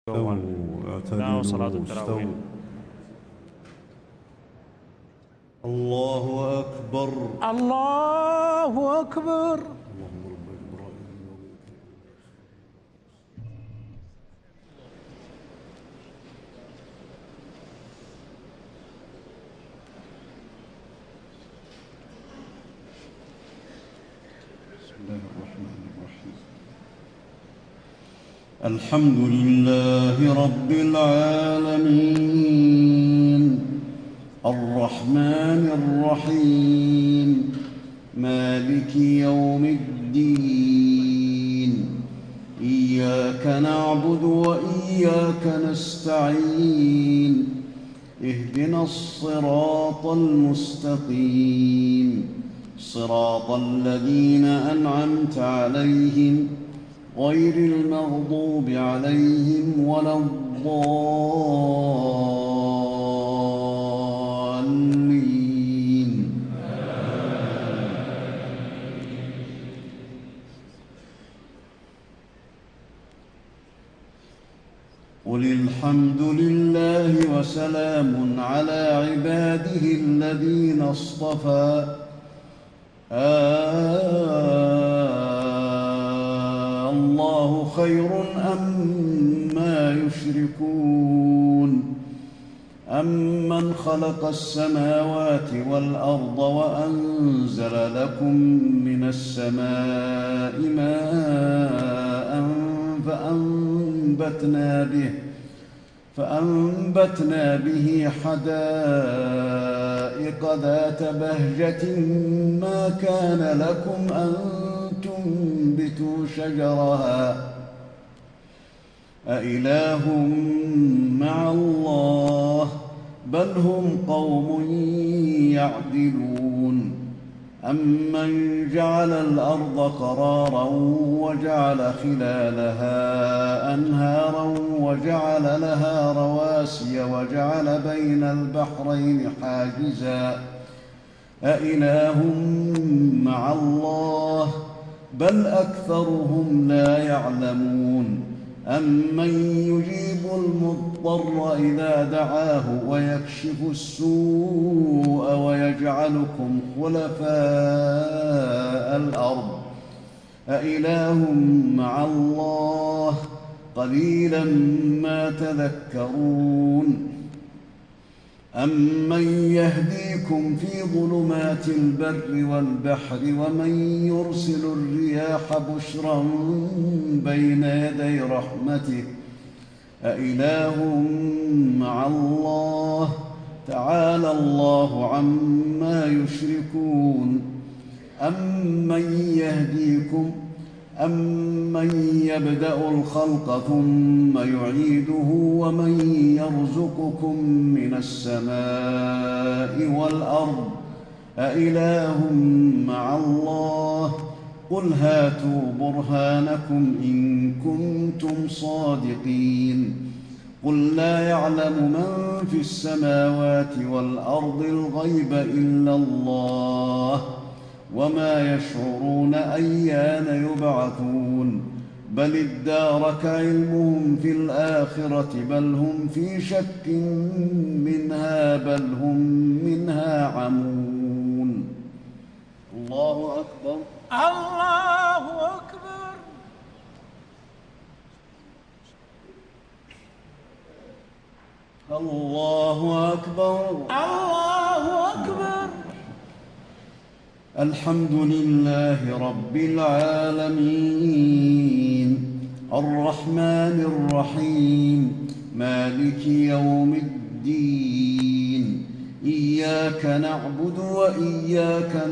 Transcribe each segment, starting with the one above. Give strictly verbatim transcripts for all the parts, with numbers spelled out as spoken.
استووا اعتدلوا صلاة التراويح. استووا. الله أكبر الله أكبر. اللهم رب إبراهيم بسم الله الرحمن الرحيم. الحمد لله رب العالمين الرحمن الرحيم مالك يوم الدين إياك نعبد وإياك نستعين اهدنا الصراط المستقيم صراط الذين أنعمت عليهم غير المغضوب عليهم ولا الضالين. قل الحمد لله وسلام على عباده الذين اصطفى آه الله خير أما يشركون أمن خلق السماوات والأرض وأنزل لكم من السماء ماء فأنبتنا به فأنبتنا به حدائق ذات بهجة ما كان لكم أن تنبتوا شجرها أإله مع الله بل هم قوم يعدلون أمن جعل الأرض قرارا وجعل خلالها أنهارا وجعل لها رواسي وجعل بين البحرين حاجزا أإله مع الله بل أكثرهم لا يعلمون أمن يجيب المضطر إذا دعاه ويكشف السوء ويجعلكم خلفاء الأرض أإله مع الله قليلا ما تذكرون أمن يهديكم في ظلمات البر والبحر ومن يرسل الرياح بشرا بين يدي رحمته أإله مع الله تعالى الله عما يشركون أمن يهديكم أمن يبدأ الخلق ثم يعيده ومن يرزقكم من السماء والأرض أإله مع الله قل هاتوا برهانكم إن كنتم صادقين قل لا يعلم من في السماوات والأرض الغيب إلا الله وما يشعرون أيان يبعثون بل ادارك علمهم في الآخرة بل هم في شك منها بل هم منها عمون. الله أكبر الله أكبر. الله أكبر الله أكبر. الحمد لله رب العالمين الرحمن الرحيم مالك يوم الدين إياك نعبد وإياك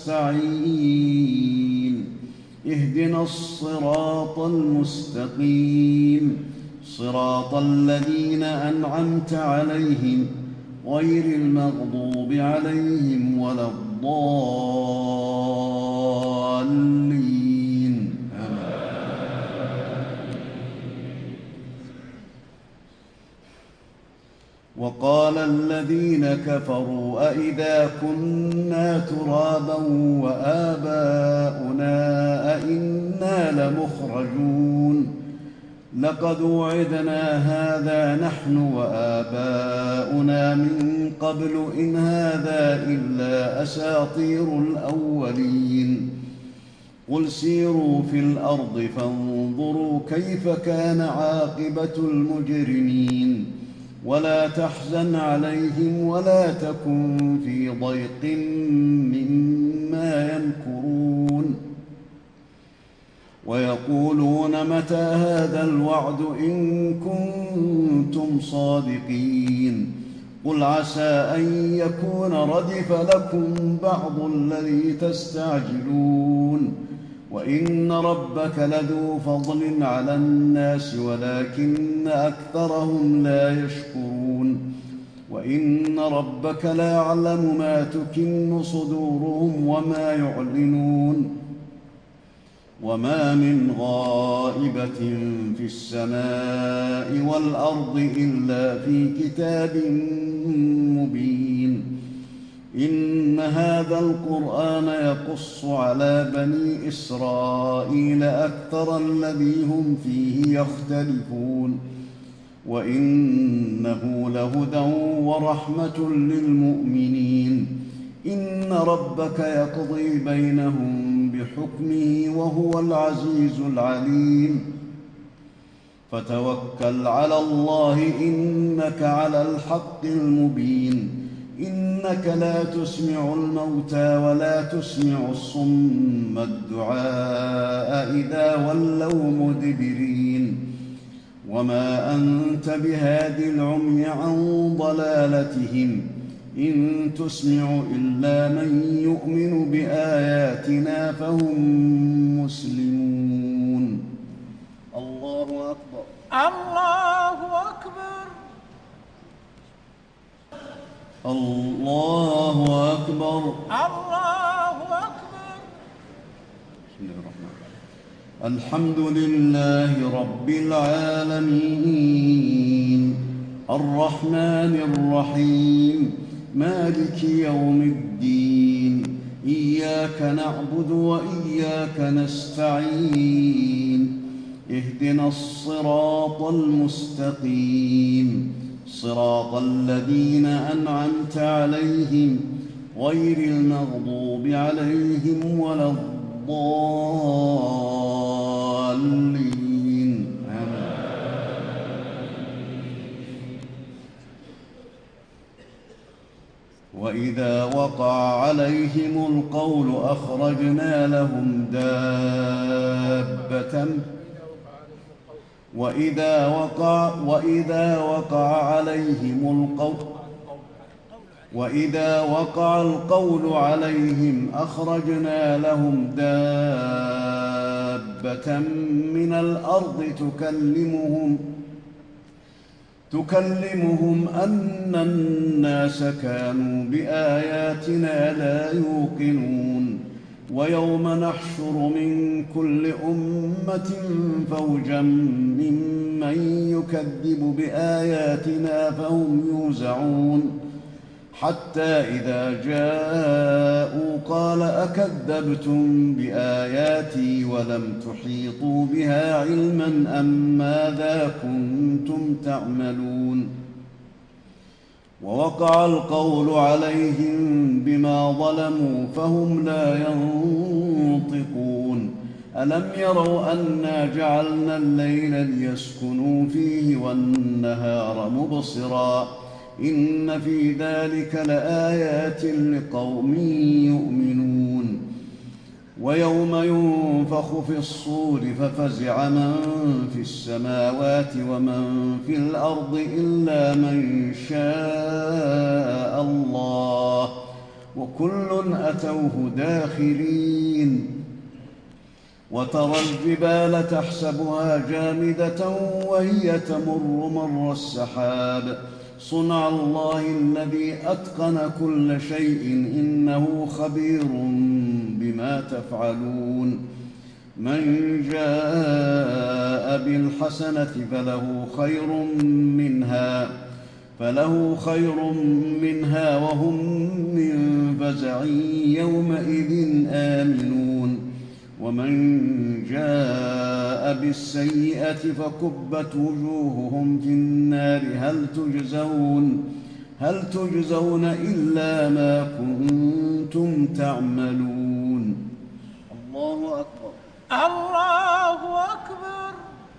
نستعين اهدنا الصراط المستقيم صراط الذين أنعمت عليهم غير المغضوب عليهم ولا الضالين. وقال الذين كفروا أئذا كنا ترابا وآباؤنا أئنا لمخرجون لقد وعدنا هذا نحن وآباؤنا من قبل إن هذا إلا أساطير الأولين قل سيروا في الأرض فانظروا كيف كان عاقبة المجرمين ولا تحزن عليهم ولا تكن في ضيق مما يمكرون ويقولون متى هذا الوعد إن كنتم صادقين قل عسى أن يكون ردف لكم بعض الذي تستعجلون وإن ربك لذو فضل على الناس ولكن أكثرهم لا يشكرون وإن ربك ليعلم ما تكن صدورهم وما يعلنون وما من غائبة في السماء والأرض إلا في كتاب مبين إن هذا القرآن يقص على بني إسرائيل أكثر الذي هم فيه يختلفون وإنه لهدى ورحمة للمؤمنين إن ربك يقضي بينهم بحكمه وهو العزيز العليم فتوكل على الله إنك على الحق المبين إنك لا تسمع الموتى ولا تسمع الصم الدعاء إذا ولوا مدبرين وما أنت بهاد العمي عن ضلالتهم إن تسمع إلا من يؤمن بآياتنا فهم مسلمون الله أكبر الله أكبر الله أكبر الله أكبر. بسم الله الرحمن الرحيم الحمد لله رب العالمين الرحمن الرحيم مالك يوم الدين إياك نعبد وإياك نستعين اهدنا الصراط المستقيم صراط الذين أنعمت عليهم غير المغضوب عليهم ولا الضالين وإذا وقع عليهم القول أخرجنا لهم دابة وإذا وقع وإذا وقع عليهم القول وإذا وقع القول عليهم أخرجنا لهم دابة من الأرض تكلمهم تكلمهم أن الناس كانوا بآياتنا لا يوقنون ويوم نحشر من كل أمة فوجا ممن يكذب بآياتنا فهم يوزعون حتى إذا جاءوا قال أكذبتم بآياتي ولم تحيطوا بها علما أم ماذا كنتم تعملون ووقع القول عليهم بما ظلموا فهم لا ينطقون ألم يروا أنا جعلنا الليل ليسكنوا فيه والنهار مبصرا إن في ذلك لآيات لقوم يؤمنون ويوم ينفخ في الصور ففزع من في السماوات ومن في الأرض إلا من شاء الله وكل أتوه داخرين وترى الجبال تحسبها جامدة وهي تمر مر السحاب صنع الله الذي أتقن كل شيء إنه خبير بما تفعلون من جاء بالحسنة فله خير منها فله خير منها وهم من فزع يومئذ آمنون ومن جاء بالسيئة فكبت وجوههم في النار هل تجزون هل تجزون إلا ما كنتم تعملون. الله أكبر. الله أكبر.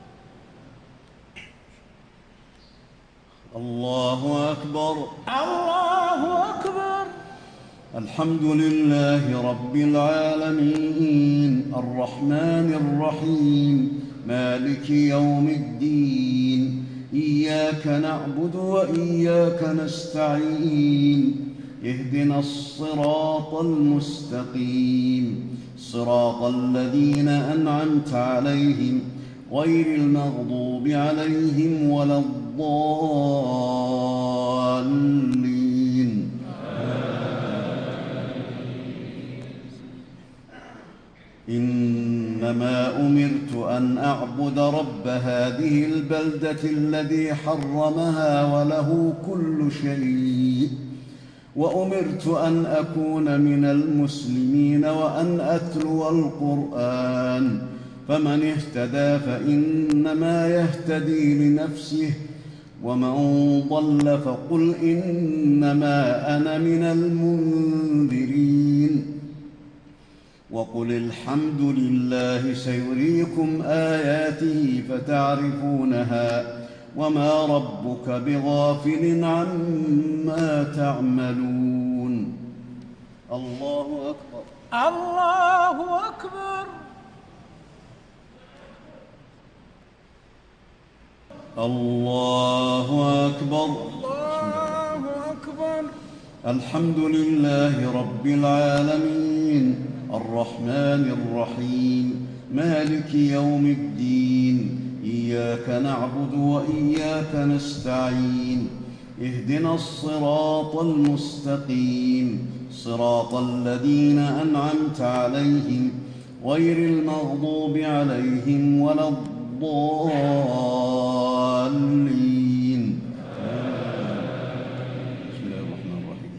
الله أكبر. الله أكبر. الحمد لله رب العالمين الرحمن الرحيم مالك يوم الدين إياك نعبد وإياك نستعين اهدنا الصراط المستقيم صراط الذين أنعمت عليهم غير المغضوب عليهم ولا الضالين. إنما أمرت أن أعبد رب هذه البلدة الذي حرمها وله كل شيء وأمرت أن أكون من المسلمين وأن أتلو القرآن فمن اهتدى فإنما يهتدي لنفسه ومن ضل فقل إنما أنا من المنذرين وقل الحمد لله سيريكم آياته فتعرفونها وما ربك بغافل عما تعملون. الله أكبر. الله أكبر. الله أكبر. الله أكبر. الحمد لله رب العالمين الرحمن الرحيم مالك يوم الدين إياك نعبد وإياك نستعين اهدنا الصراط المستقيم صراط الذين أنعمت عليهم غير المغضوب عليهم ولا الضالين. بسم الله الرحمن الرحيم.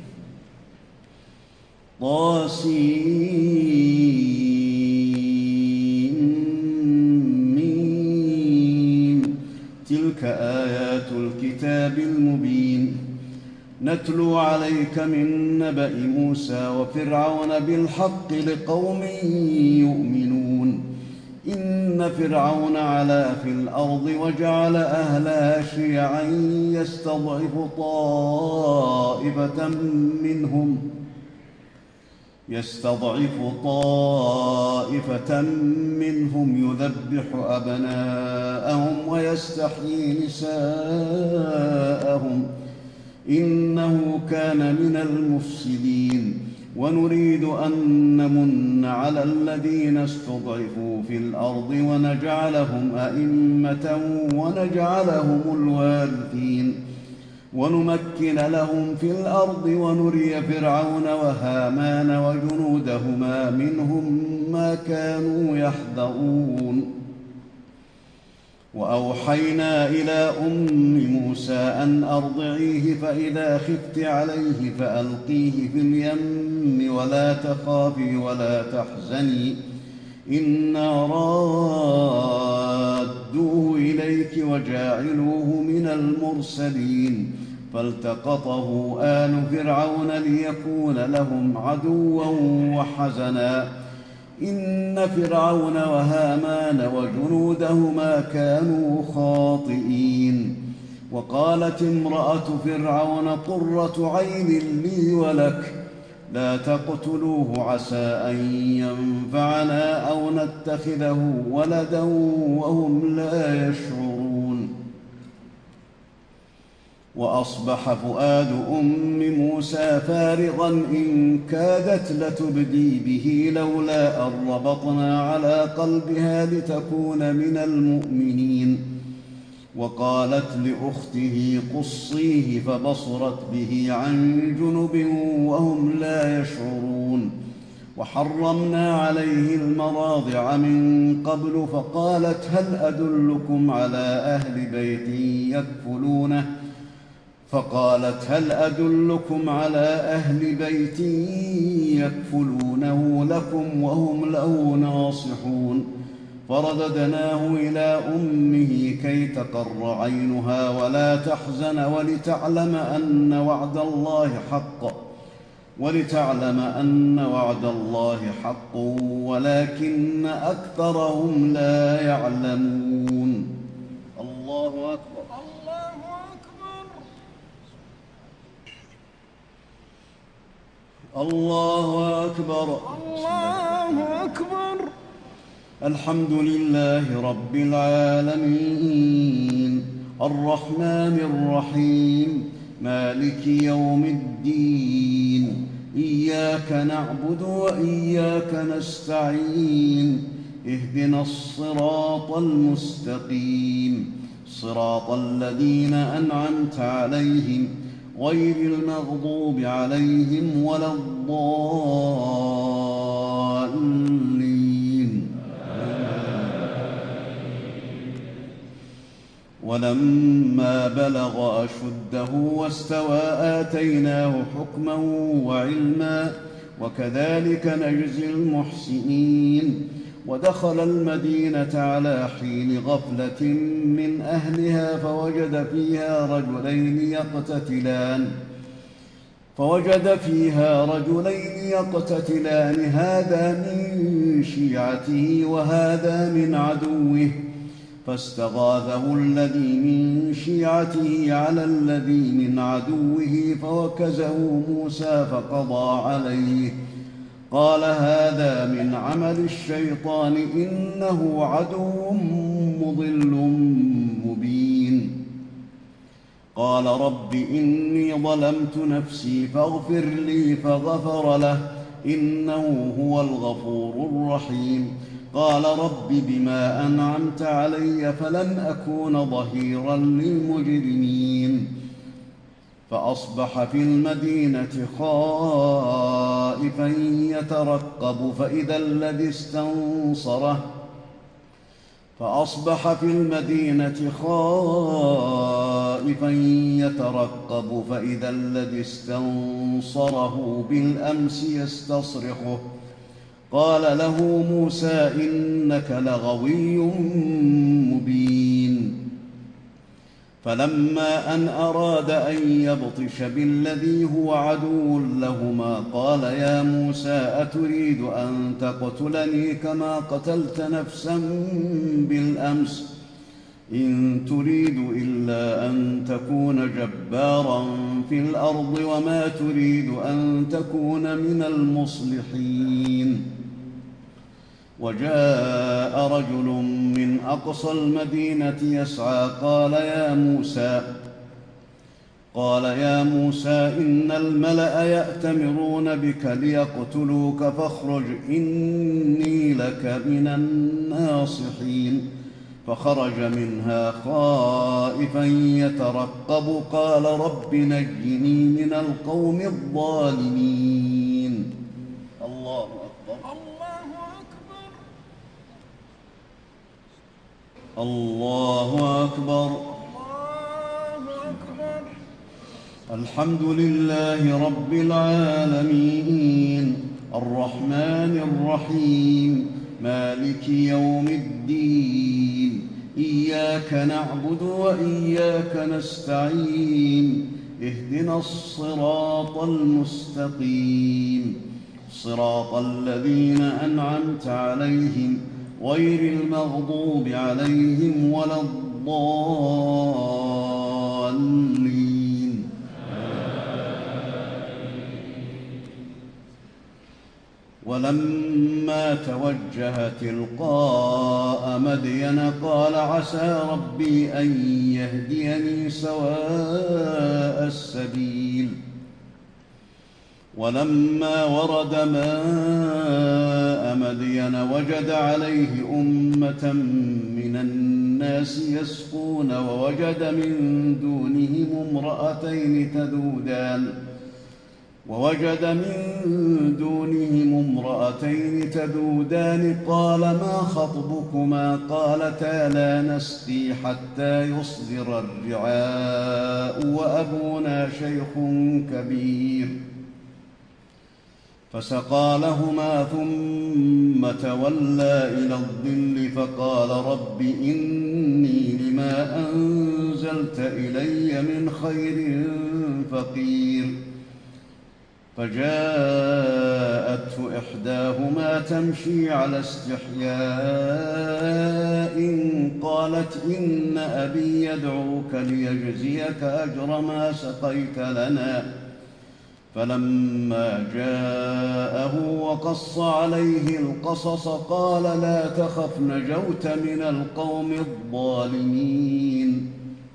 طاسين تلك آيات الكتاب المبين نتلو عليك من نبأ موسى وفرعون بالحق لقوم يؤمنون. إن فرعون علا في الأرض وجعل أهلها شيعا يستضعف طائفة منهم يستضعف طائفة منهم يذبح أبناءهم ويستحيي نساءهم إنه كان من المفسدين. ونريد أن نمن على الذين استضعفوا في الأرض ونجعلهم أئمة ونجعلهم الوارثين ونمكن لهم في الأرض ونري فرعون وهامان وجنودهما منهم ما كانوا يحذرون. وأوحينا إلى أم موسى أن أرضعيه فإذا خفت عليه فألقيه في اليم ولا تخافي ولا تحزني إنا رادوه إليك وجاعلوه من المرسلين. فالتقطه آل فرعون ليكون لهم عدوا وحزنا إن فرعون وهامان وجنودهما كانوا خاطئين. وقالت امرأة فرعون قرة عين لي ولك لا تقتلوه عسى أن ينفعنا أو نتخذه ولدا وهم لا يشعرون. وأصبح فؤاد أم موسى فارغا إن كادت لتبدي به لولا أن ربطنا على قلبها لتكون من المؤمنين. وقالت لأخته قصيه فبصرت به عن جنب وهم لا يشعرون. وحرمنا عليه المراضع من قبل فقالت هل أدلكم على أهل بيت يكفلونه فقالت هل أدلكم على أهل بيت يكفلونه لكم وهم له ناصحون فرددناه إلى أمه كي تقر عينها ولا تحزن ولتعلم أن وعد الله حق ولتعلم أن وعد الله حق ولكن أكثرهم لا يعلمون. الله أكبر. الله الله أكبر. أكبر. الله أكبر. الحمد لله رب العالمين الرحمن الرحيم مالك يوم الدين إياك نعبد وإياك نستعين اهدنا الصراط المستقيم صراط الذين أنعمت عليهم غير المغضوب عليهم ولا الضالين. ولما بلغ أشده واستوى آتيناه حكما وعلما وكذلك نجزي المحسنين. ودخل المدينة على حين غفلة من أهلها فوجد فيها رجلين يقتتلان فوجد فيها رجلين يقتتلان هذا من شيعته وهذا من عدوه فاستغاثه الذي من شيعته على الذي من عدوه فوكزه موسى فقضى عليه قال هذا من عمل الشيطان إنه عدو مضل مبين. قال رب إني ظلمت نفسي فاغفر لي فغفر له إنه هو الغفور الرحيم. قال رب بما أنعمت علي فلن أكون ظهيرا للمجرمين. فأصبح في المدينة خائفا يترقب فإذا الذي استنصره فأصبح في المدينة خائفا يترقب فإذا الذي استنصره بالأمس يستصرخه قال له موسى إنك لغوي مبين. فلما أن أراد أن يبطش بالذي هو عدو لهما قال يا موسى أتريد أن تقتلني كما قتلت نفسا بالأمس إن تريد إلا أن تكون جبارا في الأرض وما تريد أن تكون من المصلحين. وجاء رجل من أقصى المدينة يسعى قال يا موسى قال يا موسى إن الملأ يأتمرون بك ليقتلوك فاخرج إني لك من الناصحين. فخرج منها خائفا يترقب قال رب نجني من القوم الظالمين. الله أكبر. الله أكبر. الله أكبر. الحمد لله رب العالمين الرحمن الرحيم مالك يوم الدين إياك نعبد وإياك نستعين اهدنا الصراط المستقيم صراط الذين أنعمت عليهم غير المغضوب عليهم ولا الضالين. ولما توجه تلقاء مدين قال عسى ربي أن يهديني سواء السبيل. ولما ورد ماء مدين وجد عليه أمة من الناس يسقون ووجد من دونهم امرأتين تذودان ووجد من دونهم امرأتين تذودان قال ما خطبكما قالتا لا نسقي حتى يصدر الرعاء وأبونا شيخ كبير فسقى لهما ثم تولى إلى الظل فقال رب إني لما أنزلت إلي من خير فقير فجاءته إحداهما تمشي على استحياء قالت إن أبي يدعوك ليجزيك أجر ما سقيت لنا فلما جاءه وقص عليه القصص قال لا تخف نجوت من القوم الظالمين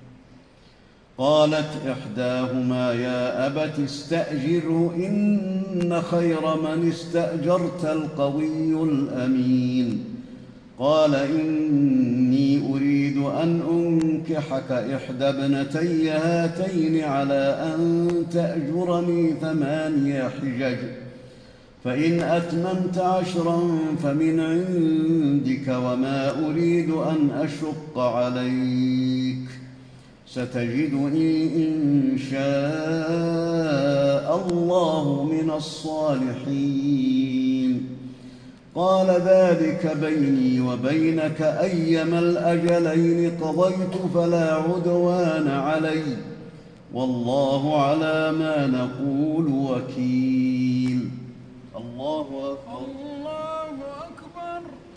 قالت إحداهما يا أبت استأجره إن خير من استأجرت القوي الأمين قال إني أريد أن أنكحك إحدى ابنتي هاتين على أن تأجرني ثماني حجج فإن أتممت عشرا فمن عندك وما أريد أن أشق عليك ستجدني إن شاء الله من الصالحين قال ذلك بيني وبينك أيما الأجلين قضيت فلا عدوان علي والله على ما نقول وكيل. الله أكبر. الله أكبر.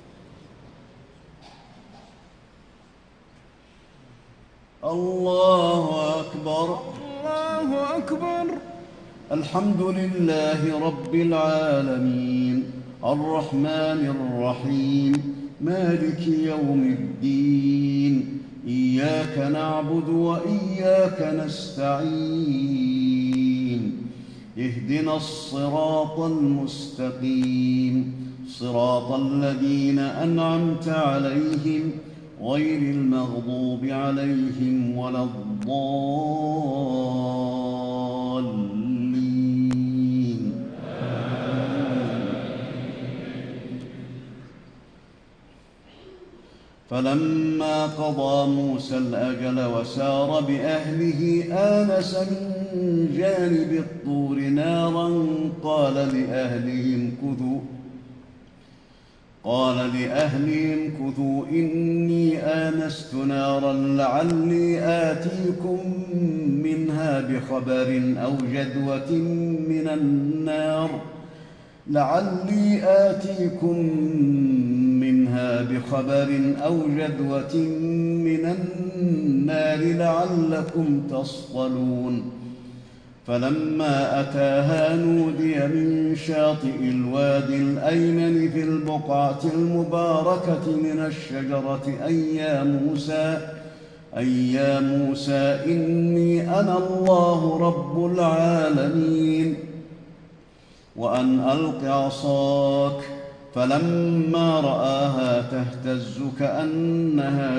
الله أكبر. الله أكبر. الحمد لله رب العالمين الرحمن الرحيم مالك يوم الدين إياك نعبد وإياك نستعين اهدنا الصراط المستقيم صراط الذين أنعمت عليهم غير المغضوب عليهم ولا الضالين. فلما قضى موسى الأجل وسار بأهله آنس من جانب الطور نارا قال لأهلهم كثوا قال لأهلهم كثوا إني آنست نارا لعلي آتيكم منها بخبر أو جذوة من النار لعلي آتيكم منها بخبر أو جذوة من النار لعلكم تصطلون فلما أتاها نودي من شاطئ الوادي الأيمن في البقعة المباركة من الشجرة أي يا موسى أي يا موسى إني أنا الله رب العالمين وأن ألق عصاك فلما رآها تهتز كأنها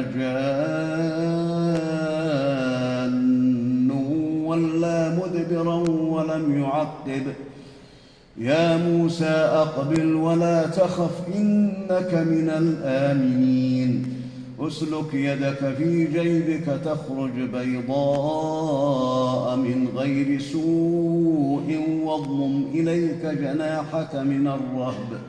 جان ولا مدبرا ولم يعقب يا موسى أقبل ولا تخف إنك من الآمنين أسلك يدك في جيبك تخرج بيضاء من غير سوء واضمم إليك جناحك من الرهب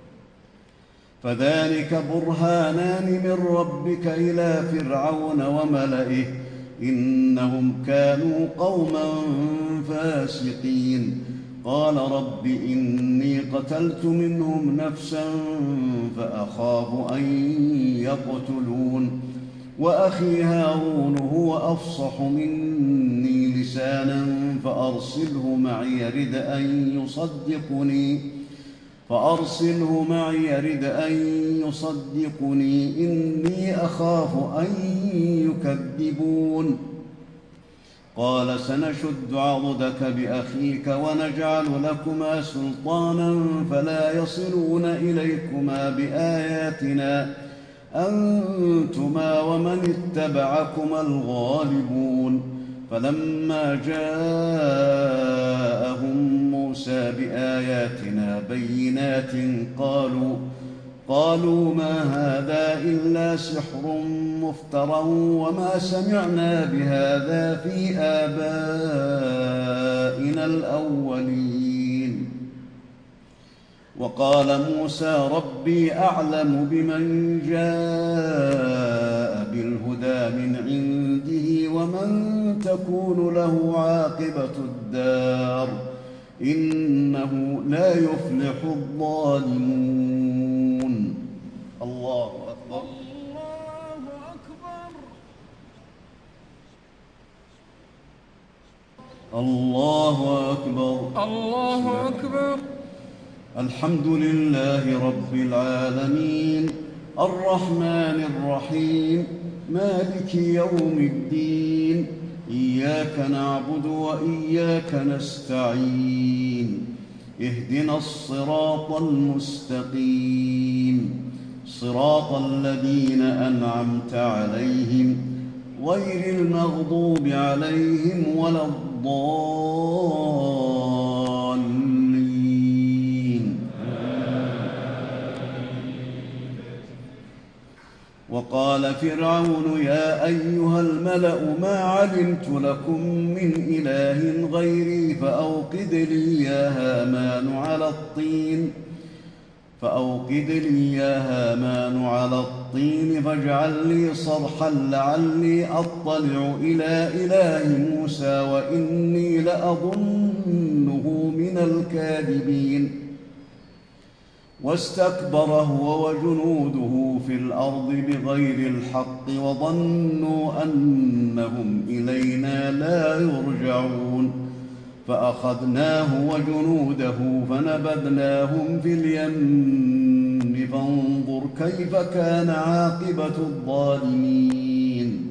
فذلك برهانان من ربك إلى فرعون وملئه إنهم كانوا قوما فاسقين قال رب إني قتلت منهم نفسا فأخاف أن يقتلون وأخي هارون هو أفصح مني لسانا فأرسله معي يرد أن يصدقني فأرسله معي يرد أن يصدقني إني أخاف أن يكذبون قال سنشد عضدك بأخيك ونجعل لكما سلطانا فلا يصلون إليكما بآياتنا أنتما ومن اتبعكما الغالبون فلما جاءهم موسى بآياتنا بينات قالوا قالوا ما هذا إلا سحر مفترى وما سمعنا بهذا في آبائنا الأولين. وقال موسى ربي أعلم بمن جاء بالهدى من عنده ومن تكون له عاقبة الدار إنه لا يفلح الظالمون. الله أكبر. الله أكبر. الله أكبر. الله أكبر. الحمد لله رب العالمين الرحمن الرحيم مالك يوم الدين إياك نعبد وإياك نستعين اهدنا الصراط المستقيم صراط الذين أنعمت عليهم غير المغضوب عليهم ولا الضالين. وقال فرعون يا أيها الملأ ما علمت لكم من إله غيري فأوقد لي يا هامان على الطين فأوقد لي يا هامان على الطين فاجعل لي صرحا لعلي أطلع إلى إله موسى وإني لأظنه من الكاذبين. واستكبر هو وجنوده في الأرض بغير الحق وظنوا أنهم إلينا لا يرجعون فأخذناه وجنوده فنبذناهم في اليم فانظر كيف كان عاقبة الظالمين.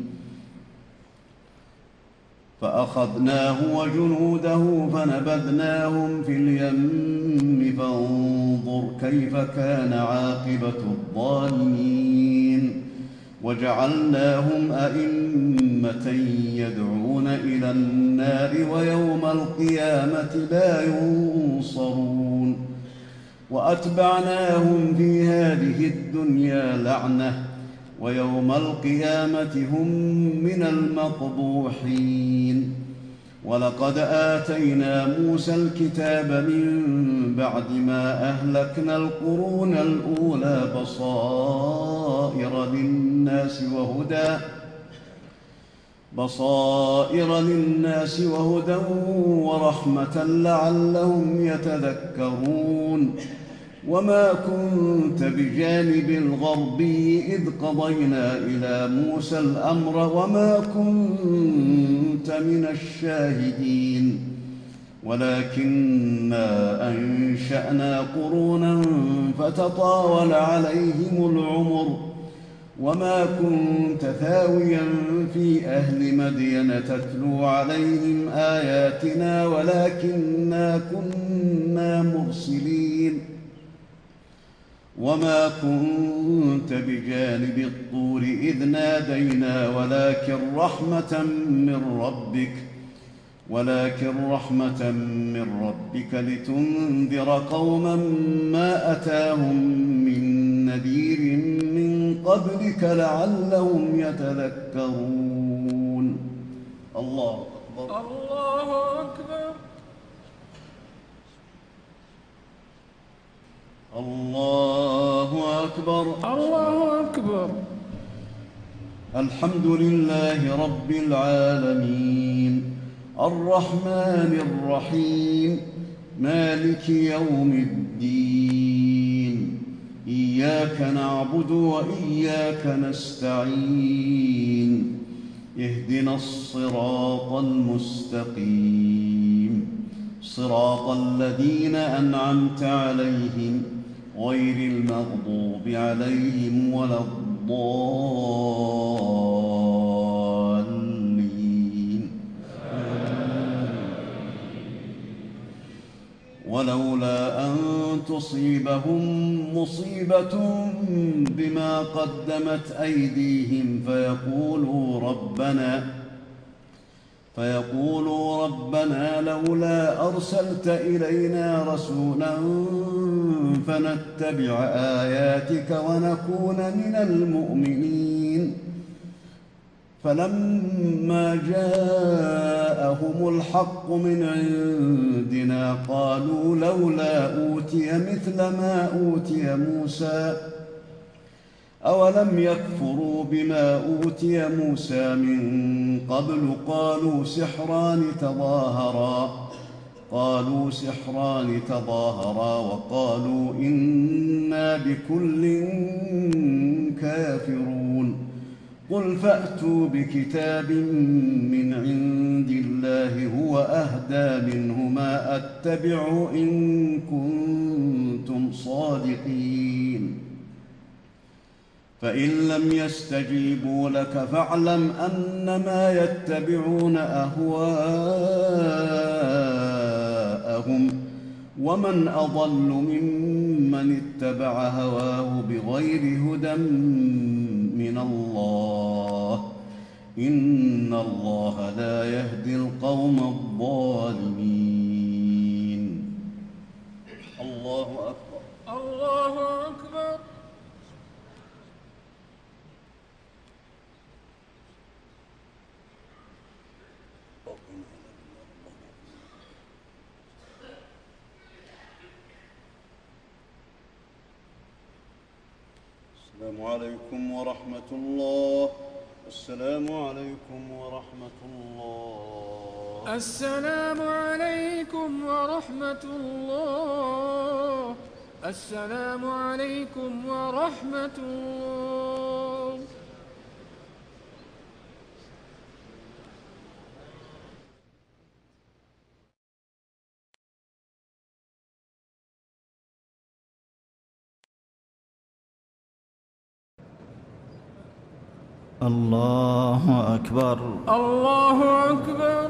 فأخذناه وجنوده فنبذناهم في اليم فانظر كيف كان عاقبة الظالمين. وجعلناهم أئمة يدعون إلى النار ويوم القيامة لا ينصرون. وأتبعناهم في هذه الدنيا لعنة ويوم القيامة هم من المقبوحين. ولقد آتينا موسى الكتاب من بعد ما أهلكنا القرون الأولى بصائر للناس وهدى بصائر للناس وهدى ورحمة لعلهم يتذكرون. وما كنت بجانب الغربي إذ قضينا إلى موسى الأمر وما كنت من الشاهدين ولكننا أنشأنا قرونا فتطاول عليهم العمر وما كنت ثاويا في أهل مدين تتلو عليهم آياتنا ولكننا كنا مرسلين. وما كنت بجانب الطور إذ نادينا ولكن رحمة من ربك ولكن رحمة من ربك لتنذر قوما ما أتاهم من نذير من قبلك لعلهم يتذكرون. الله أكبر. الله أكبر. الله أكبر. الله أكبر. الحمد لله رب العالمين الرحمن الرحيم مالك يوم الدين إياك نعبد وإياك نستعين اهدنا الصراط المستقيم صراط الذين أنعمت عليهم غير المغضوب عليهم ولا الضالين. ولولا أن تصيبهم مصيبة بما قدمت أيديهم فيقولوا ربنا فيقولوا ربنا لولا أرسلت إلينا رسولا فنتبع آياتك ونكون من المؤمنين. فلما جاءهم الحق من عندنا قالوا لولا أوتي مثل ما أوتي موسى أولم يكفروا بما أوتي موسى من قبل قالوا سحران تظاهرا قالوا سحران تظاهرا وقالوا إنا بكل كافرون. قل فأتوا بكتاب من عند الله هو أهدى منهما أتبع إن كنتم صادقين. فإن لم يستجيبوا لك فاعلم أنما يتبعون أهواءهم ومن أضل ممن اتبع هواه بغير هدى من الله إن الله لا يهدي القوم الظالمين. الله أكبر. الله أكبر. السلام عليكم ورحمة الله. السلام عليكم ورحمة الله. السلام عليكم ورحمة الله. السلام عليكم ورحمة الله. الله أكبر. الله أكبر.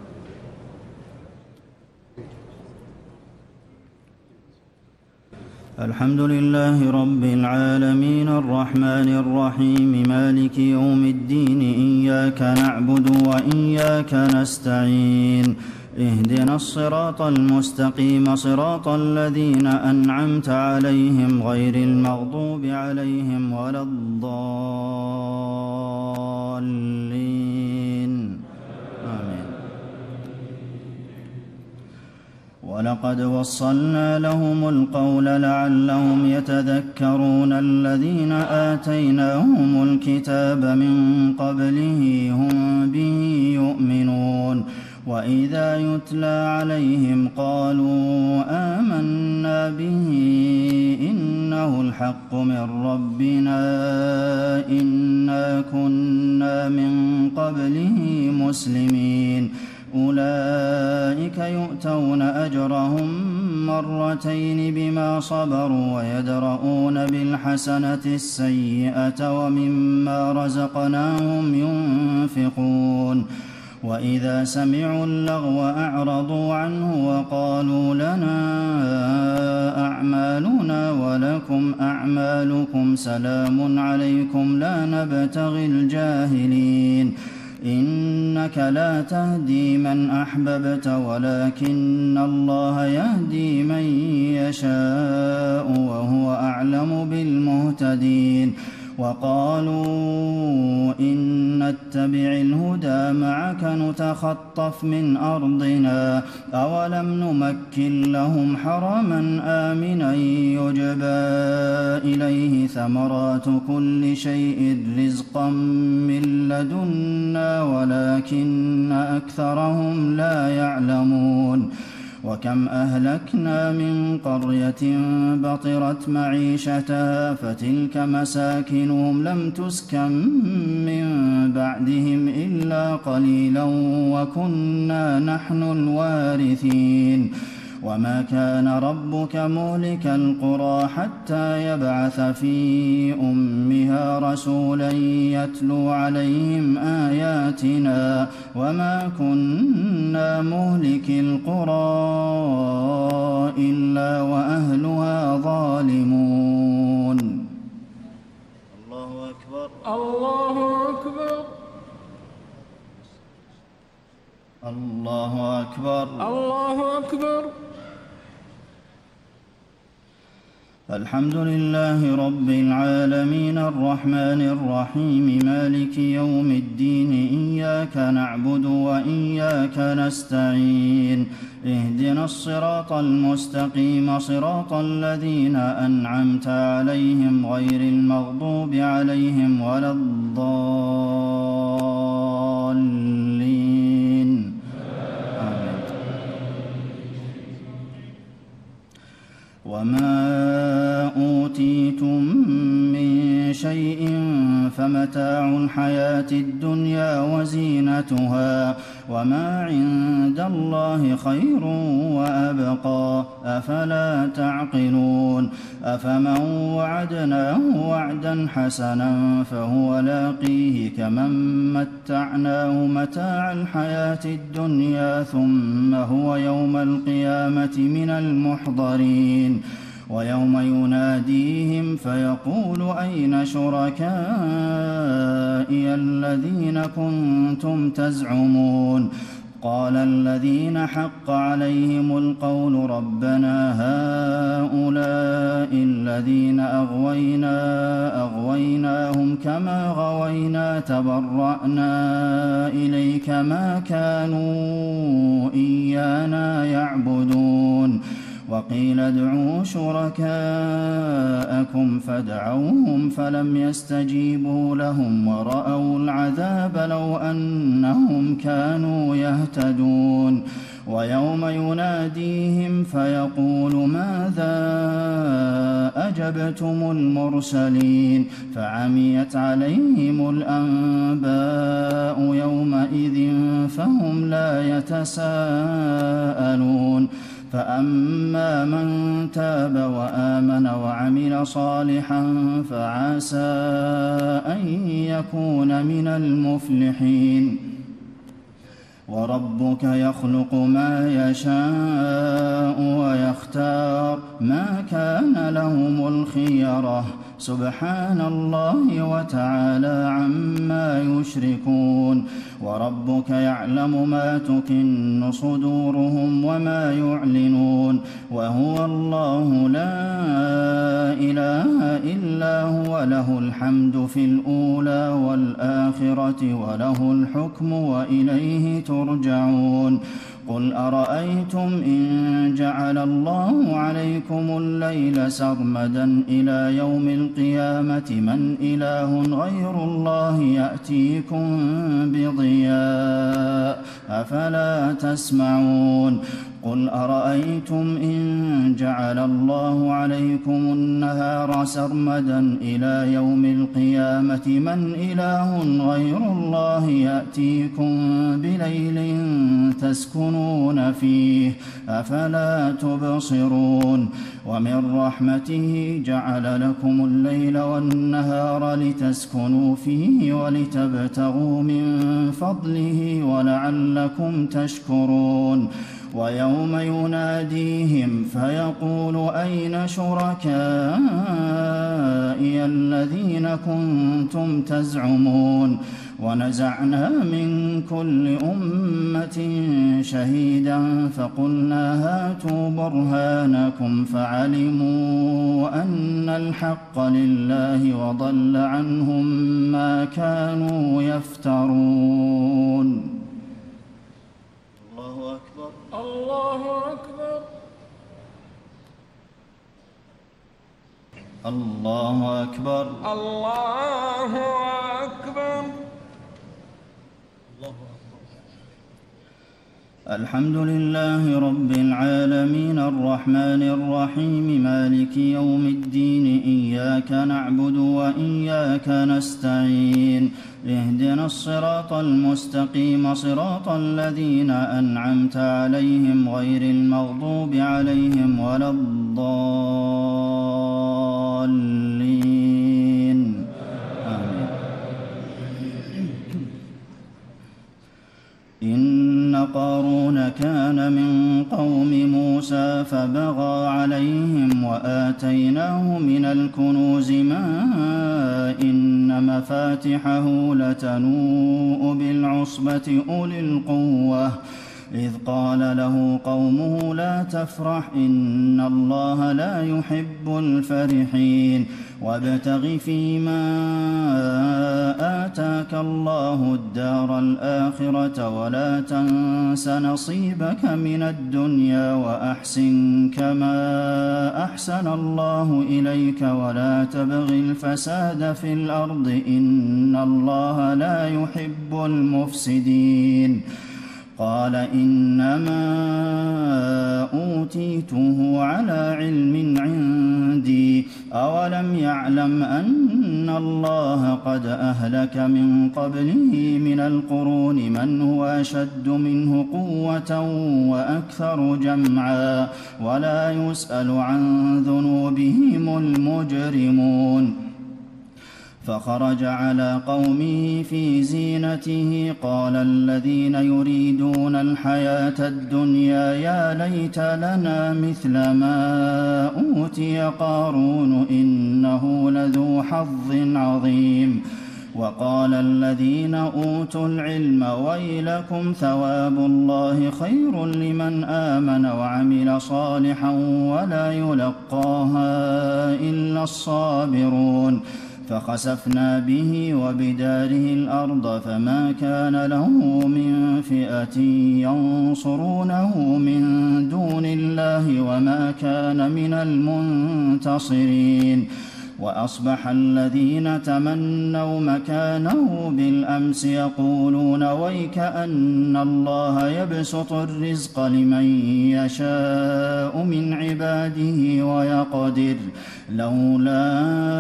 الحمد لله رب العالمين الرحمن الرحيم مالك يوم الدين إياك نعبد وإياك نستعين اهدنا الصراط المستقيم صراط الذين أنعمت عليهم غير المغضوب عليهم ولا الضالين آمين. ولقد وصلنا لهم القول لعلهم يتذكرون الذين آتيناهم الكتاب من قبله هم به يؤمنون وإذا يتلى عليهم قالوا آمنا به إنه الحق من ربنا إنا كنا من قبله مسلمين أولئك يؤتون أجرهم مرتين بما صبروا ويدرؤون بالحسنة السيئة ومما رزقناهم ينفقون وإذا سمعوا اللغو أعرضوا عنه وقالوا لنا أعمالنا ولكم أعمالكم سلام عليكم لا نبتغي الجاهلين إنك لا تهدي من أحببت ولكن الله يهدي من يشاء وهو أعلم بالمهتدين وقالوا إن نتبع الهدى معك نتخطف من أرضنا أولم نمكن لهم حرما آمنا يجبى إليه ثمرات كل شيء رزقا من لدنا ولكن أكثرهم لا يعلمون وكم أهلكنا من قرية بطرت معيشتها فتلك مساكنهم لم تسكن من بعدهم إلا قليلا وكنا نحن الوارثين وما كان ربك مهلك القرى حتى يبعث في أمها رسولا يتلو عليهم آياتنا وما كنا مهلك القرى إلا وأهلها ظالمون. الله أكبر. الله أكبر. الله أكبر. الله أكبر. الحمد لله رب العالمين الرحمن الرحيم مالك يوم الدين إياك نعبد وإياك نستعين اهدنا الصراط المستقيم صراط الذين أنعمت عليهم غير المغضوب عليهم ولا الضالين آمين. وما أوتيتم من شيء فمتاع الحياة الدنيا وزينتها وما عند الله خير وأبقى أفلا تعقلون أفمن وعدناه وعدا حسنا فهو لاقيه كمن متعناه متاع الحياة الدنيا ثم هو يوم القيامة من المحضرين ويوم يناديهم فيقول أين شركائي الذين كنتم تزعمون قال الذين حق عليهم القول ربنا هؤلاء الذين أغوينا أغويناهم كما غوينا تبرأنا إليك ما كانوا إيانا يعبدون وقيل ادعوا شركاءكم فدعوهم فلم يستجيبوا لهم ورأوا العذاب لو أنهم كانوا يهتدون ويوم يناديهم فيقول ماذا أجبتم المرسلين فعميت عليهم الأنباء يومئذ فهم لا يتساءلون فأما من تاب وآمن وعمل صالحا فعسى أن يكون من المفلحين وربك يخلق ما يشاء ويختار ما كان لهم الخيرة سبحان الله وتعالى عما يشركون وربك يعلم ما تكن صدورهم وما يعلنون وهو الله لا إله إلا هو له الحمد في الأولى والآخرة وله الحكم وإليه ترجعون قل أرأيتم إن جعل الله عليكم الليل سرمدا إلى يوم القيامة من إله غير الله يأتيكم بضياء أفلا تسمعون قل أرأيتم إن جعل الله عليكم النهار سرمدا إلى يوم القيامة من إله غير الله يأتيكم بليل تسكنون فيه أفلا تبصرون ومن رحمته جعل لكم الليل والنهار لتسكنوا فيه ولتبتغوا من فضله ولعلكم تشكرون ويوم يناديهم فيقول أين شركائي الذين كنتم تزعمون ونزعنا من كل أمة شهيدا فقلنا هاتوا برهانكم فعلموا أن الحق لله وضل عنهم ما كانوا يفترون. الله أكبر. الله أكبر. الله أكبر. الله أكبر. الحمد لله رب العالمين الرحمن الرحيم مالك يوم الدين إياك نعبد وإياك نستعين اهدنا الصراط المستقيم صراط الذين أنعمت عليهم غير المغضوب عليهم ولا الضالين آمين. إن قارون كان من قوم موسى فبغى عليهم وآتيناه من الكنوز ما إن مفاتحه لتنوء بالعصبة أولي القوة إذ قال له قومه لا تفرح إن الله لا يحب الفرحين وابتغ فيما آتاك الله الدار الآخرة ولا تنس نصيبك من الدنيا وأحسن كما أحسن الله إليك ولا تبغ الفساد في الأرض إن الله لا يحب المفسدين قال إنما أوتيته على علم عندي أولم يعلم أن الله قد أهلك من قبله من القرون من هو أشد منه قوة وأكثر جمعا ولا يسأل عن ذنوبهم المجرمون فخرج على قومه في زينته قال الذين يريدون الحياة الدنيا يا ليت لنا مثل ما أوتي قارون إنه لذو حظ عظيم وقال الذين أوتوا العلم ويلكم ثواب الله خير لمن آمن وعمل صالحا ولا يلقاها إلا الصابرون فخسفنا به وبداره الأرض فما كان له من فئة ينصرونه من دون الله وما كان من المنتصرين وأصبح الذين تمنوا مكانه بالأمس يقولون ويك أن الله يبسط الرزق لمن يشاء من عباده ويقدر لولا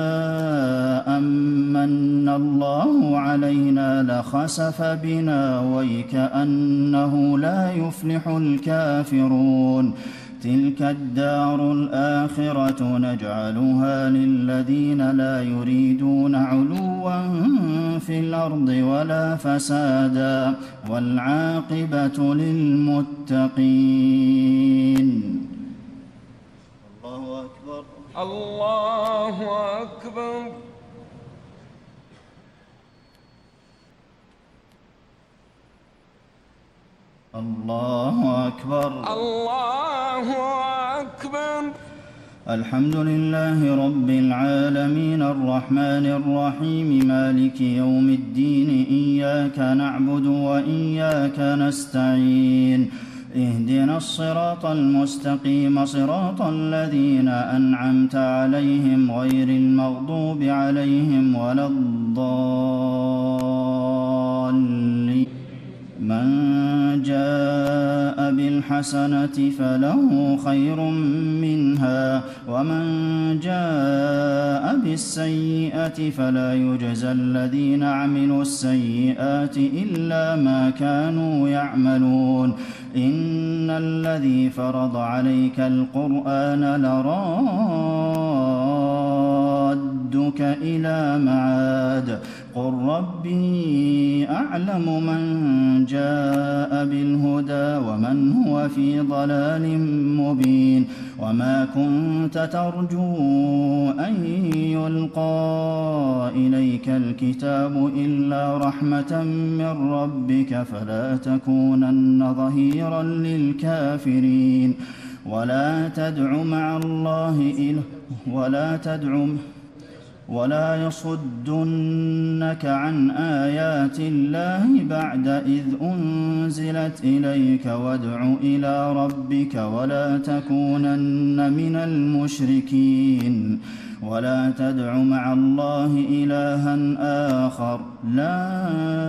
أمن الله علينا لخسف بنا ويك أنه لا يفلح الكافرون تلك الدار الآخرة نجعلها للذين لا يريدون علوا في الأرض ولا فسادا والعاقبة للمتقين الله أكبر الله أكبر الله أكبر الله أكبر الحمد لله رب العالمين الرحمن الرحيم مالك يوم الدين إياك نعبد وإياك نستعين اهدنا الصراط المستقيم صراط الذين أنعمت عليهم غير المغضوب عليهم ولا الضالين من جاء بالحسنة فله خير منها ومن جاء بالسيئة فلا يجزى الذين عملوا السيئات إلا ما كانوا يعملون إن الذي فرض عليك القرآن لرادك إلى معاد قل ربي أعلم من جاء بالهدى ومن هو في ضلال مبين وما كنت ترجو أن يلقى إليك الكتاب إلا رحمة من ربك فلا تكونن ظهيرا للكافرين ولا تدع مع الله إله ولا تدع ولا يصدنك عن آيات الله بعد إذ أنزلت إليك وادع إلى ربك ولا تكونن من المشركين ولا تدع مع الله إلها آخر لا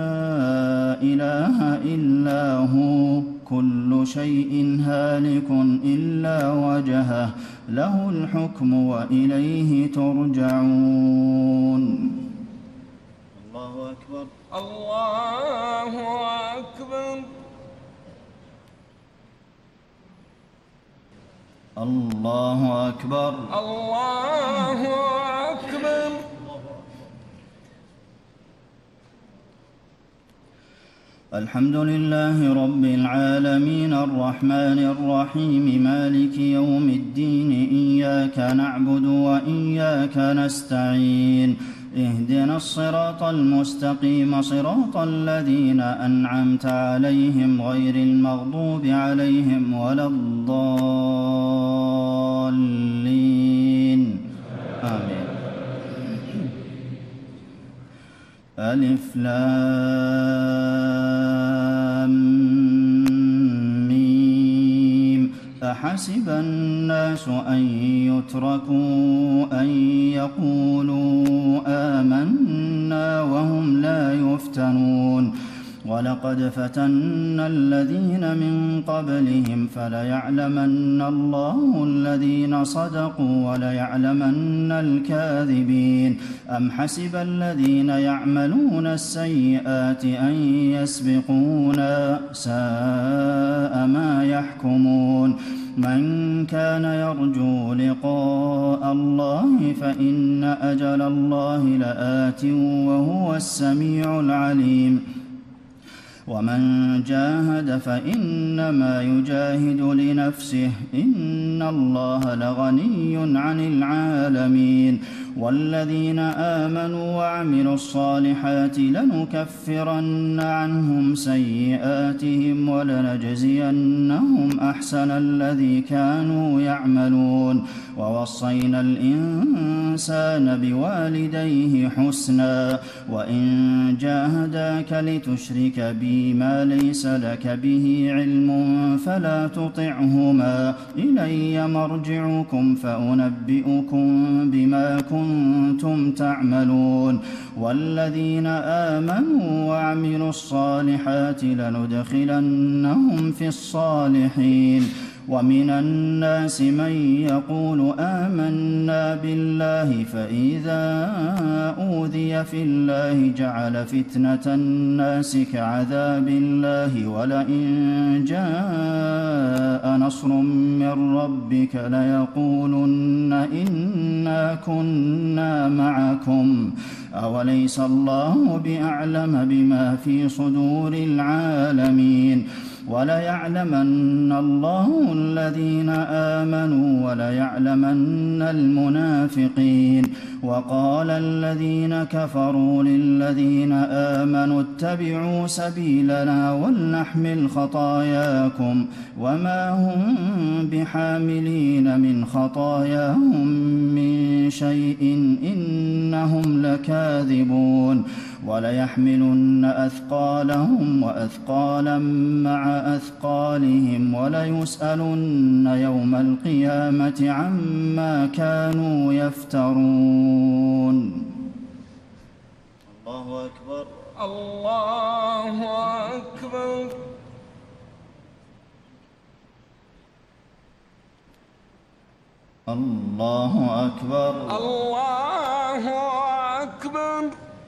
إله إلا هو كل شيء هالك إلا وجهه له الحكم وإليه ترجعون الله أكبر الله أكبر الله أكبر الله أكبر الحمد لله رب العالمين الرحمن الرحيم مالك يوم الدين إياك نعبد وإياك نستعين اهدنا الصراط المستقيم صراط الذين أنعمت عليهم غير المغضوب عليهم ولا الضالين آمين. ألف لام ميم أحسب الناس أن يتركوا أن يقولوا آمنا وهم لا يفتنون ولقد فتنا الذين من قبلهم فليعلمن الله الذين صدقوا وليعلمن الكاذبين أم حسب الذين يعملون السيئات أن يسبقونا ساء ما يحكمون من كان يرجو لقاء الله فإن أجل الله لآت وهو السميع العليم ومن جاهد فإنما يجاهد لنفسه إن الله لغني عن العالمين والذين آمنوا وعملوا الصالحات لنكفرن عنهم سيئاتهم ولنجزينهم أحسن الذي كانوا يعملون ووصينا الإنسان بوالديه حسنا وإن جاهداك لتشرك بي ما ليس لك به علم فلا تطعهما إلي مرجعكم فأنبئكم بما كنتم تعملون والذين آمنوا وعملوا الصالحات لندخلنهم في الصالحين ومن الناس من يقول آمنا بالله فإذا أوذي في الله جعل فتنة الناس كعذاب الله ولئن جاء نصر من ربك ليقولن إنا كنا معكم أوليس الله بأعلم بما في صدور العالمين وليعلمن الله الذين آمنوا وليعلمن المنافقين وقال الذين كفروا للذين آمنوا اتبعوا سبيلنا ولنحمل خطاياكم وما هم بحاملين من خطاياهم من شيء إنهم لكاذبون وليحملن أثقالهم وأثقالا مع أثقالهم وليسألن يوم القيامة عما كانوا يفترون. الله أكبر الله أكبر. الله أكبر. الله أكبر.